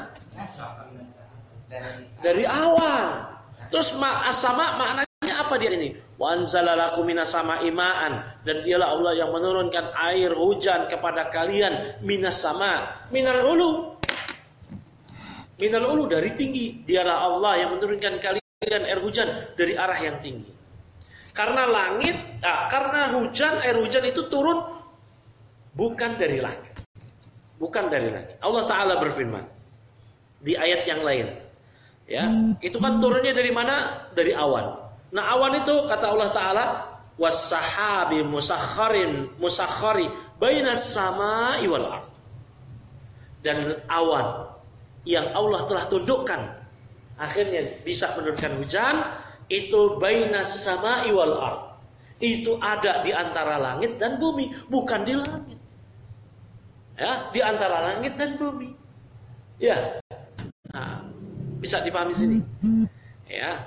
Dari awan. Terus ma'asama maknanya apa dia ini? Wa anzala lakum minas sama'i ma'an, dan dialah Allah yang menurunkan air hujan kepada kalian minas sama, minal ulu. Minal ulu, dari tinggi. Dialah Allah yang menurunkan kalian air hujan dari arah yang tinggi. Karena langit, ah, karena hujan, air hujan itu turun bukan dari langit. Bukan dari langit. Allah Ta'ala berfirman di ayat yang lain. Ya, itu kan turunnya dari mana? Dari awan. Nah, awan itu kata Allah Ta'ala, was-sahabi musakharin musakhari bainas sama'i wal ardh. Dan awan yang Allah telah tundukkan akhirnya bisa menurunkan hujan, itu bainas sama'i wal ardh. Itu ada di antara langit dan bumi, bukan di langit. Ya, di antara langit dan bumi. Ya. Nah, bisa dipahami sini. Ya.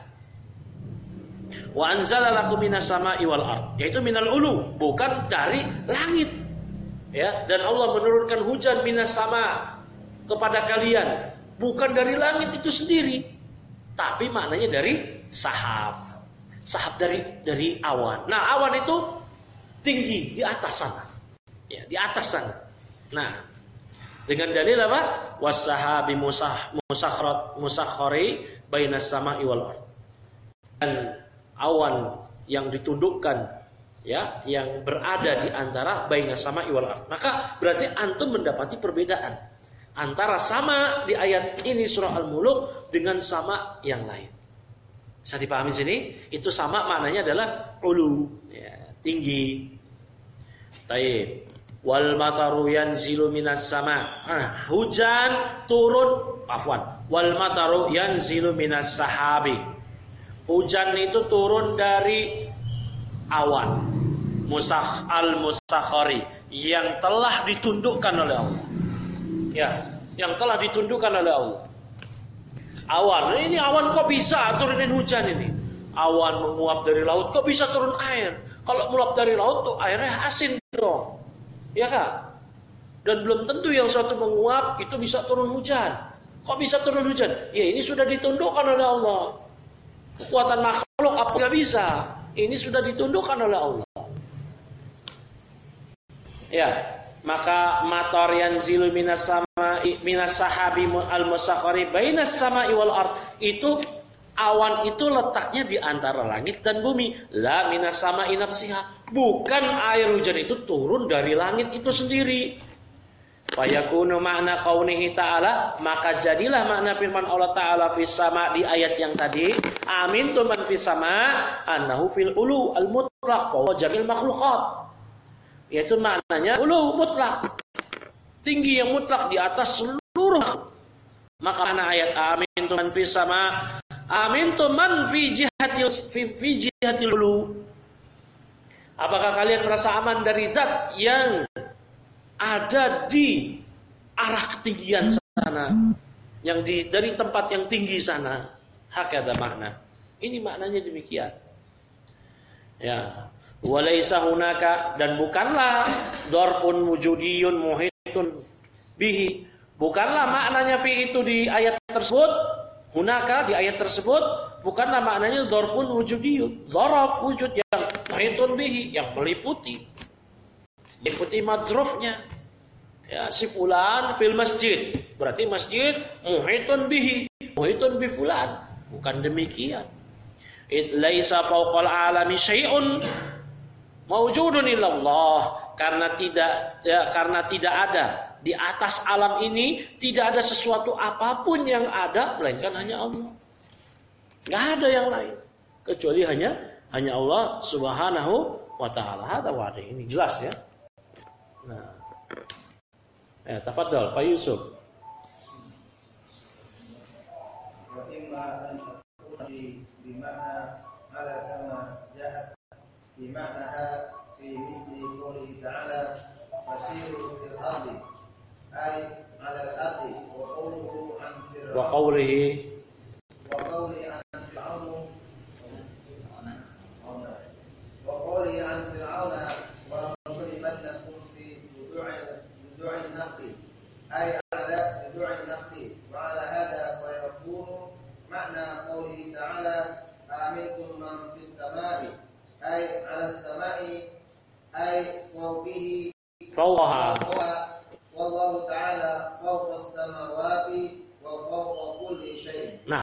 Wa anzala lakum minas sama'i wal ardh, yaitu minal ulu, bukan dari langit. Ya, dan Allah menurunkan hujan minas sama kepada kalian, bukan dari langit itu sendiri, tapi maknanya dari sahab. Sahab dari dari awan. Nah, awan itu tinggi di atas sana. Ya, di atas sana. Nah, dengan dalil apa? Was-sahabi musah musakhrat musakhari bainas sama'i wal ardh. Dan awan yang ditundukkan, ya, yang berada di antara bainas sama'i wal ardh. Maka berarti antum mendapati perbedaan antara sama di ayat ini surah Al-Mulk dengan sama yang lain. Bisa dipahami sini? Itu sama maknanya adalah ulu, ya, tinggi. Taib. Wal mataru yanzilu minas sama. Nah, hujan turun, afwan. Wal mataru yanzilu minas sahabi. Hujan itu turun dari awan. Musakh al-musakhari, yang telah ditundukkan oleh Allah. Ya, yang telah ditundukkan oleh Allah. Awan, ini awan kok bisa turunin hujan ini? Awan menguap dari laut, kok bisa turun air? Kalau menguap dari laut tuh airnya asin dong. Ya Kak? Dan belum tentu yang suatu menguap itu bisa turun hujan. Kok bisa turun hujan? Ya, ini sudah ditundukkan oleh Allah. Kekuatan makhluk apa nggak bisa? Ini sudah ditundukkan oleh Allah. Ya, maka matar yanzilu minas sama'i minas sahabi al-musakhari bainas sama'i wal ardh, itu awan itu letaknya di antara langit dan bumi. La minas sama'i nafsiha, bukan air hujan itu turun dari langit itu sendiri. Fayakunu makna qaunihi ta'ala, maka jadilah makna firman Allah Ta'ala fis sama di ayat yang tadi, amin tu man fis sama annahu fil ulu al mutlaq wa jamil makhluqat. Yaitu maknanya ulu mutlak, tinggi yang mutlak di atas seluruh. Maka makna ayat amin tu man fis sama, amin tu man fi jihatil fi, fi jihatil ulu. Apakah kalian merasa aman dari zat yang ada di arah ketinggian sana, yang di dari tempat yang tinggi sana? Hakada makna. Ini maknanya demikian. Ya, walaysa hunaka, dan bukanlah dzarfun wujudiyun muhitun bihi. Bukanlah maknanya fi itu di ayat tersebut, hunaka di ayat tersebut bukanlah maknanya dzarfun wujudiyun, dzaraf wujud yang muhitun bihi, yang meliputi meliputi madrufnya. Ya, si fulan fil masjid, berarti masjid muhitun bihi, muhitun bi fulan. Bukan demikian. It laisa fawqal alami syai'un mawjudun illallah, karena tidak ya, karena tidak ada di atas alam ini tidak ada sesuatu apapun yang ada melainkan hanya Allah. Enggak ada yang lain kecuali hanya hanya Allah Subhanahu wa taala. Hada wa'ada, ini jelas ya. Nah. Ya, tafadhal Pak Yusuf. Wa imma an takuna bi ma'na ala kama ja'at bi ma'naha fi misli qoulihi ta'ala fasiru fil ardi ay 'ala al-ardi wa qawluhu an fir'aun Wa qawlihi wa qawlihi an fir'aun wa qawlihi an fir'auna wa rasulimannakum fi judu'il judu'il nakhli ay 'ala judu'il nakhli wa 'ala hadha fa yakunu ma'na qawlihi ta'ala amintum man fis sama'i ay 'ala as-sama'i ay fawqihi fawqaha. Wallahu ta'ala fawqa as-samawati wa fawqa kulli syai'. Nah.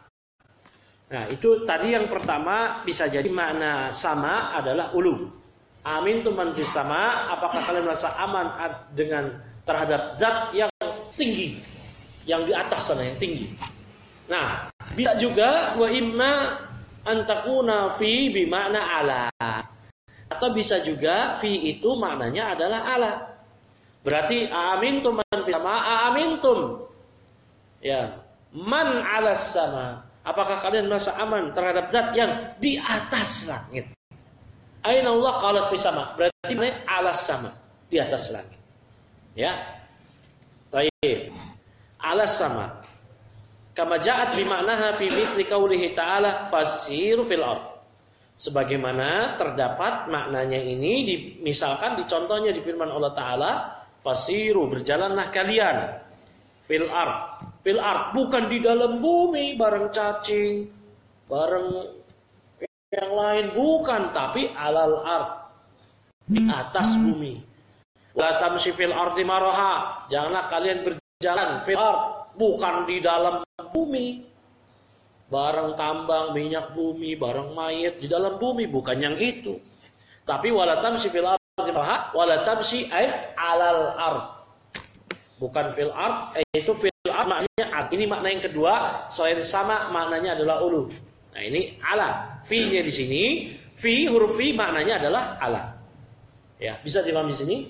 Nah, itu tadi yang pertama bisa jadi makna sama adalah ulu. Amin tu man fis sama, apakah kalian merasa aman dengan terhadap zat yang tinggi, yang di atas sana yang tinggi. Nah, bisa juga wa imma an takuna fi bi makna ala. Atau bisa juga fi itu maknanya adalah ala. Berarti amintum man fis sama, amintum. Ya, man 'alas sama. Apakah kalian merasa aman terhadap zat yang di atas langit? Aina Allah qalat fis sama. Berarti maknanya 'alas sama, di atas langit. Ya. Baik. 'Alas sama. Kama ja'at bi ma'naha fi mithli qoulihi ta'ala fasiru fil ardh. Sebagaimana terdapat maknanya ini di, misalkan di contohnya di firman Allah Ta'ala, fasiru, berjalanlah kalian fil ard, fil ard, bukan di dalam bumi bareng cacing, bareng yang lain, bukan, tapi alal ard, di atas bumi. La tamshi fil ardi maraha, janganlah kalian berjalan fil ard, bukan di dalam bumi, barang tambang minyak bumi, barang mayat di dalam bumi, bukan yang itu. Tapi wala tamshi fil ardi maraha, wala tamshi ay alal ard. Bukan fil ard, itu fil ard maknanya ard. Ini makna yang kedua, selain sama maknanya adalah ulu. Nah, ini ala. Fi-nya di sini, fi huruf fi maknanya adalah ala. Ya, bisa dipahami di sini?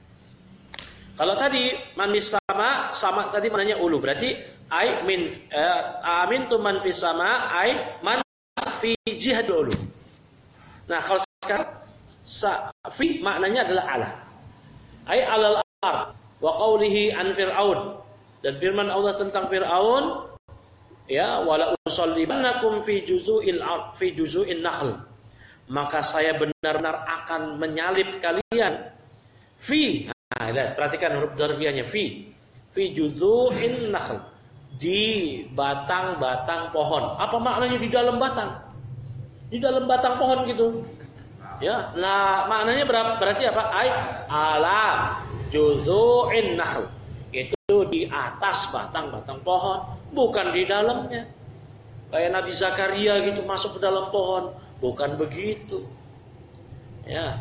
Kalau tadi man bis sama, sama tadi maknanya ulu. Berarti ai min eh, amin tu man fis sama ai man fi jihad ulu. Nah, kalau sekarang sa, fi maknanya adalah ala. Ai alal ard wa qawlihi an fir'aun, dan firman Allah tentang Fir'aun, ya, wala usallibannakum fi juzu'il ard fi juzu'in nakhl, maka saya benar-benar akan menyalib kalian fi. Nah, lihat, perhatikan huruf dzarfiyahnya fi. Fi juzu'in nakhl, di batang-batang pohon. Apa maknanya di dalam batang? Di dalam batang pohon gitu. Ya, lah maknanya berapa? Berarti apa? Ai ala juzu'in nakhl. Itu di atas batang-batang pohon, bukan di dalamnya. Kayak Nabi Zakaria gitu masuk ke dalam pohon, bukan begitu. Ya.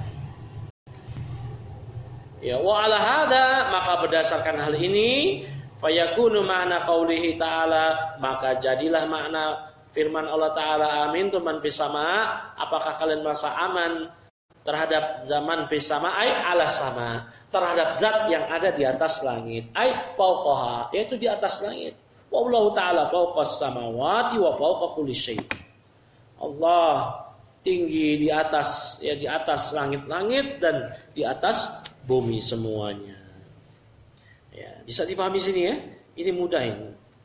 Ya, wa ala hadza, maka berdasarkan hal ini fayakunu ma'na qaulihi ta'ala, maka jadilah makna firman Allah Ta'ala, amintum man fis sama, apakah kalian merasa aman terhadap zaman fis sama, ay ala sama, terhadap zat yang ada di atas langit, ay fauqaha, yaitu di atas langit. Wallahu ta'ala fauqas samawati wa fauqa kulli syai'. Allah tinggi di atas ya di atas langit-langit dan di atas bumi semuanya. Ya, bisa dipahami sini ya. Ini mudah ini.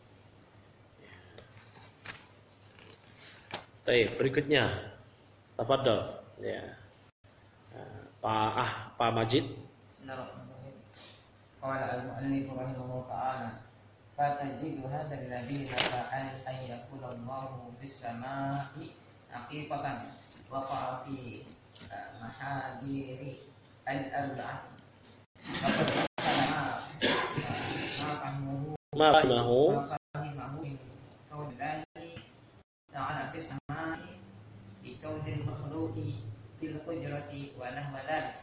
Baik, berikutnya. Tafadhol. Ya. Pak ah, Pak Majid. Bismillahirrahmanirrahim. Qala al-mu'allif rahimahullah ta'ala. Fatajidu hadzal ladzi nafa'an an yakuna Allahu bis-samaa'i haqiqatan waqa'a fi mahadiri al-arba'ah. Ma fahimahu kaulillahi ta'ala bis-samaa'i bi kaunil makhluqi fil hujrati wa nahwa dzalik.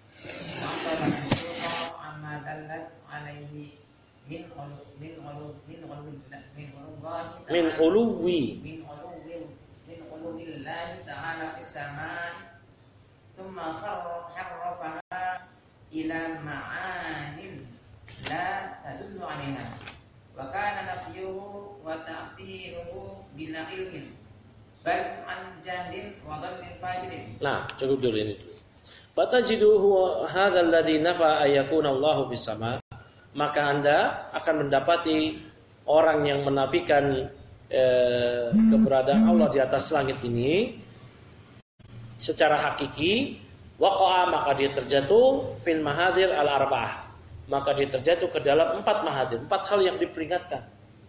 Maqala nususa amma dallat alaihi min ulu min ulu min ulu min ulullahi min uluwi min uluwi min uluwillahi ta'ala fis samaa'i thumma harrafaha ila ma'anin la tadullu 'alaiha wa kana nafyuhu wa ta'tiluhu bila ilmin bal an jahlin wa dhallin fasidin. Nah, cukup dulu ini dulu. Fatajidu huwa hadzal ladzi nafa ayyakuna Allahu bis sama. Maka Anda akan mendapati orang yang menafikan eh, keberadaan Allah di atas langit ini secara hakiki, waqa'a maka dia terjatuh fil mahadir al-arba'ah. Maka dia terjatuh ke dalam empat mahadir, empat hal yang diperingatkan.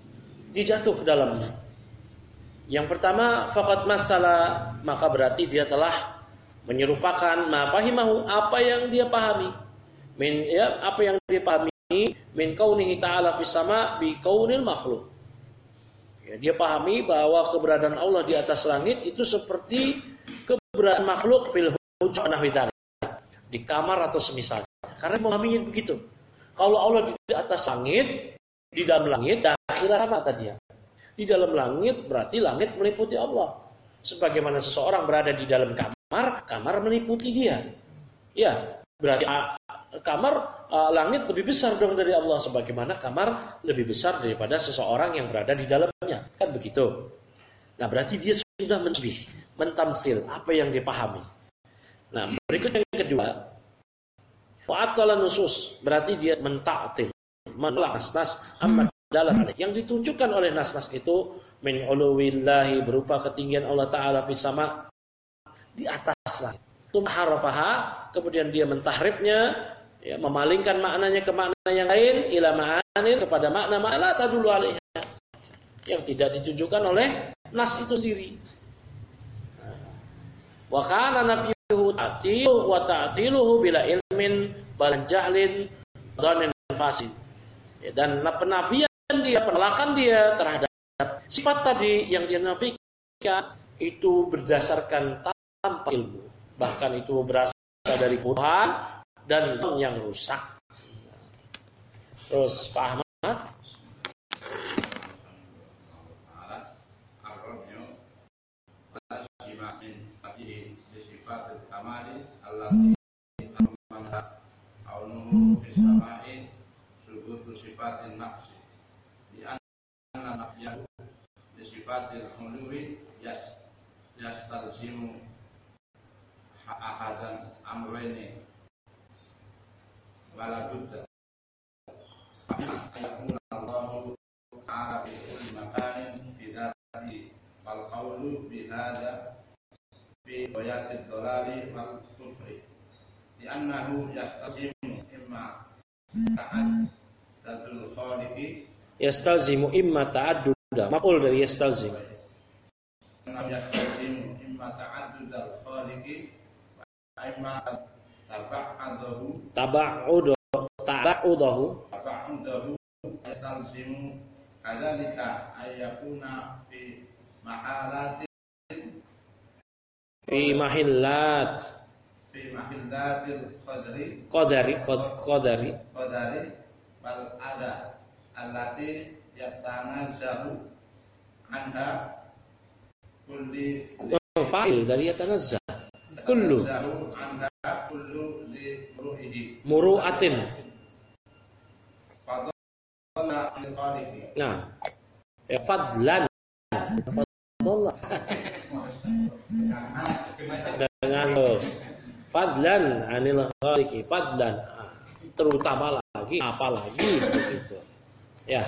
Dia jatuh ke dalamnya. Yang pertama, faqad masalah, maka berarti dia telah menyerupakan ma fahimahu, apa yang dia pahami. Min ya, apa yang dia pahami min kaunihi ta'ala fis sama' bi kaunil makhluk. Ya, dia pahami bahwa keberadaan Allah di atas langit itu seperti keberadaan makhluk fil hujjah nahwi dzalik. Di kamar atau semisalnya. Karena memahaminya begitu. Kalau Allah di atas langit, di dalam langit, dakhila sama kata dia. Di dalam langit berarti langit meliputi Allah. Sebagaimana seseorang berada di dalam kamar, kamar meliputi dia. Ya, berarti kamar uh, langit lebih besar dong dari Allah, sebagaimana kamar lebih besar daripada seseorang yang berada di dalamnya. Kan begitu. Nah, berarti dia sudah mensyabih, mentamsil apa yang dipahami. Nah, berikut yang kedua, wa'atala nusus, berarti dia mentaktil, menolak nas-nas amma dalat yang ditunjukkan oleh nas-nas itu min uluwillahi, berupa ketinggian Allah Ta'ala fis sama, di atas langit. Tumharafaha, kemudian dia mentahrifnya, ya, memalingkan maknanya ke makna yang lain, ila ma'anin, kepada makna-makna tadullu alaiha, yang tidak ditunjukkan oleh nas itu sendiri. Wa kana nabiyuhu ta'tilu wa ta'tiluhu bila ilmin bal jahlin dhannin fasid. Ya, dan penafian dia, penolakan dia terhadap sifat tadi yang dia nafikan itu berdasarkan tanpa ilmu. Bahkan itu berasal dari bodohan dan yang rusak. Terus Pak Ahmad. ahadan amrayni wala budda ayakun Allahu ta'ala fi kulli makanin fi dzati wal qawlu bi hadza fi bayatid dhalali wal kufri li annahu yastazimu imma ta'addudul khaliqi Yastalzimu imma ta'adduda, maqul dari yastalzim. Yastalzimu imma ta'addudul khaliqi imma taba'adahu taba'udu taba'udahu taba'udahu yastalzimu kadzalika ayyakuna fi mahalatin fi mahillat fi mahillatil qadri qadari qadari qadari bal ada allati yatanazzahu anha kulli fa'il dari yatanazza kullu anha kullu li ruhihi muru'atin. fadalla lil qalibi. Nah, ya fadlan Allah. Dengan tuh fadlan anil khaliqi fadlan, terutama lagi apalagi begitu. Ya.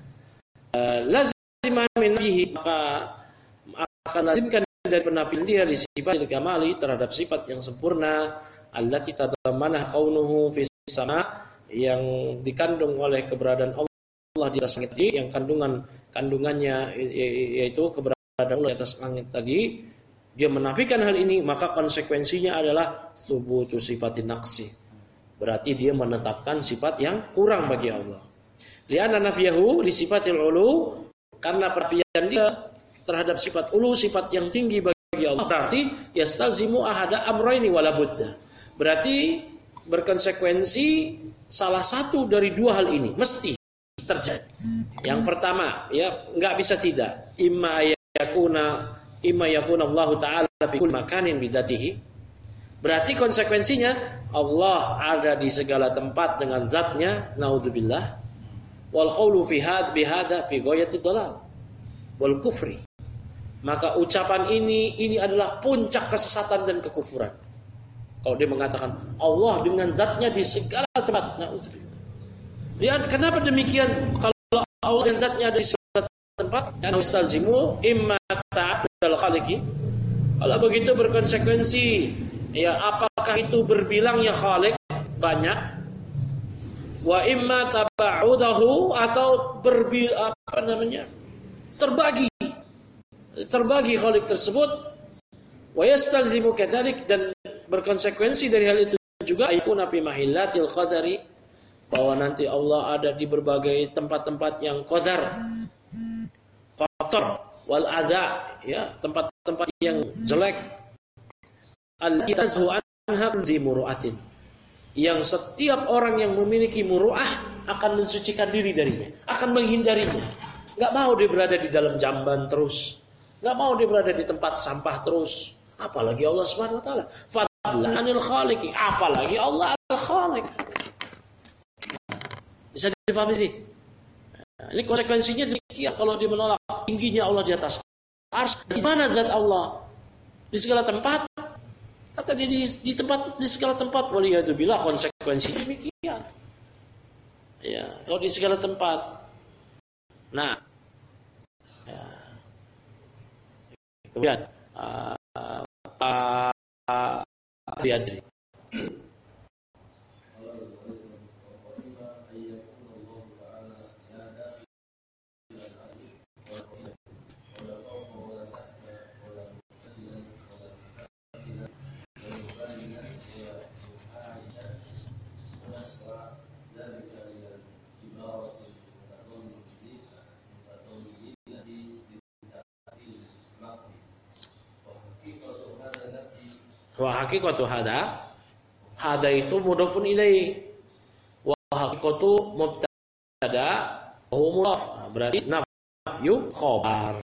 Lazim min bihi, maka akan lazimkan dari penafian dia di sifat kamali terhadap sifat yang sempurna allati tadammana kaunuhu fis sama, yang dikandung oleh keberadaan Allah di atas langit tadi, yang kandungan kandungannya yaitu keberadaan Allah di atas langit tadi. Dia menafikan hal ini, maka konsekuensinya adalah subutu sifatin naqsi, berarti dia menetapkan sifat yang kurang bagi Allah. Li'anna nafiyahu li sifatil ulu, karena penafian dia terhadap sifat ulu, sifat yang tinggi bagi Allah, berarti yastalzimu ahada amrayni wala budda, berarti berkonsekuensi salah satu dari dua hal ini mesti terjadi. Yang pertama, ya nggak bisa tidak, imma yakuna imma yakuna Allah taala fi kulli makanin bidzatihi, berarti konsekuensinya Allah ada di segala tempat dengan zatnya, naudzubillah, wal qawlu fi had bihada fi ghayatid dhalal wal kufri, maka ucapan ini ini adalah puncak kesesatan dan kekufuran. Kalau dia mengatakan Allah dengan zatnya di segala tempat, naudzubillah. Lihat kenapa demikian? Kalau Allah dengan zatnya ada di segala tempat, dan mustazimu imma ta'addal khaliqi. Kalau begitu berkonsekuensi, ya apakah itu berbilang ya khaliq banyak, wa imma taba'udahu, atau berbil apa namanya? terbagi. Terbagi khaliq tersebut, wa yastalzimu kadzalik, dan berkonsekuensi dari hal itu juga ayakuna fi mahillatil qadari, bahwa nanti Allah ada di berbagai tempat-tempat yang qadar, qatar wal adza, ya tempat-tempat yang jelek, allati tazhu anha kulli muru'atin, yang setiap orang yang memiliki muru'ah akan mensucikan diri darinya, akan menghindarinya. Enggak mau dia berada di dalam jamban terus, enggak mau dia berada di tempat sampah terus, apalagi Allah Subhanahu wa taala. Fadlan anil khaliqi, apalagi Allah al-khaliq. Bisa dipahami sih? Nah, ini konsekuensinya demikian. Kalau dia menolak tingginya Allah di atas ars, di mana zat Allah? Di segala tempat. Kata dia di, di tempat di segala tempat. Waliyadzubillah, konsekuensinya demikian. Ya, kalau di segala tempat. Nah, ya. Kemudian uh, Pak Adri. Wa haqiqatu hada, hada itu mudhafun ilaih, wa haqiqatu mubtada wa huwa mudhaf, berarti nafyu khabar.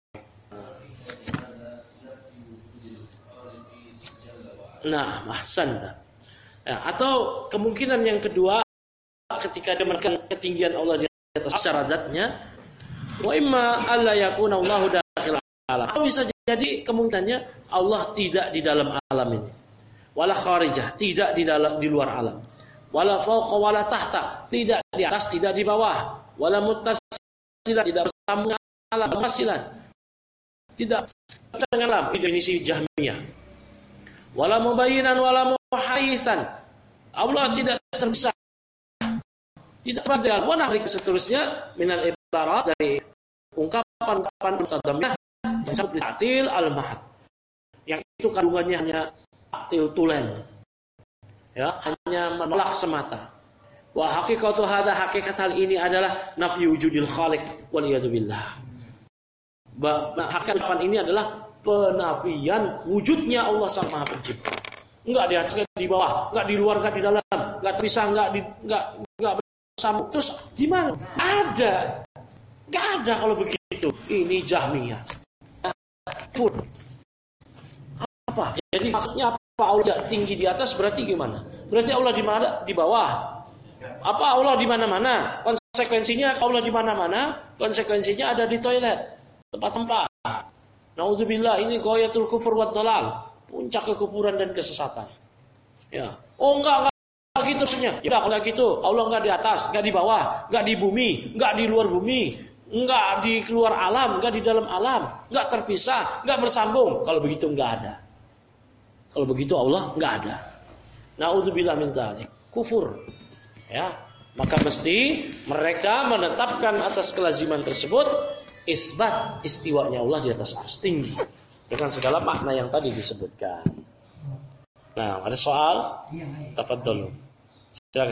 Nah, ahsanta. Ya, atau kemungkinan yang kedua, ketika dia menekan ketinggian Allah di atas secara zatnya, wa imma alla yakuna Allahu dakhil alam, atau bisa jadi kemungkinannya Allah tidak di dalam alam ini, wala kharijah, tidak di dalam di luar alam, wala fawqa wala tahta, tidak di atas tidak di bawah, wala muttasilan, tidak bersambung alam, muttasilan, tidak dengan alam, definisi Jahmiyah, wala mubayyinan wala muhayyisan, Allah tidak terpisah, tidak terpisah, wa nahri seterusnya minal ibarat, dari ungkapan-ungkapan mutadammiyah yang disebut ta'til al-mahad, yang itu kandungannya hanya ta'til tulen, ya, hanya menolak semata. Wa haqiqatu hadza, hakikat hal ini adalah nafyu wujudil khaliq wal iyadu billah. Hakikat ini adalah penafian wujudnya Allah Sang Maha Pencipta. Enggak di atas, enggak di bawah, enggak di luar, enggak di dalam, enggak terpisah, enggak di enggak enggak bersambung. Terus di mana? Ada. Enggak ada kalau begitu. Ini Jahmiyah. Pun. Apa? Jadi maksudnya apa? Allah tidak tinggi di atas, berarti gimana? Berarti Allah di mana? Di bawah. Apa Allah di mana-mana? Konsekuensinya Allah di mana-mana, konsekuensinya ada di toilet, tempat sampah. Nauzubillah, ini ghayatul kufur wa dhalal, puncak kekufuran dan kesesatan. Ya. Oh enggak, enggak gitu sebenarnya. Ya udah kalau enggak gitu, Allah enggak di atas, enggak di bawah, enggak di bumi, enggak di luar bumi, enggak di luar alam, enggak di dalam alam, enggak terpisah, enggak bersambung. Kalau begitu enggak ada. Kalau begitu Allah enggak ada. Nauzubillah min dzalik. Kufur. Ya. Maka mesti mereka menetapkan atas kelaziman tersebut isbat istiwanya Allah di atas arsy tinggi dengan segala makna yang tadi disebutkan. Nah, ada soal? Tafadhol.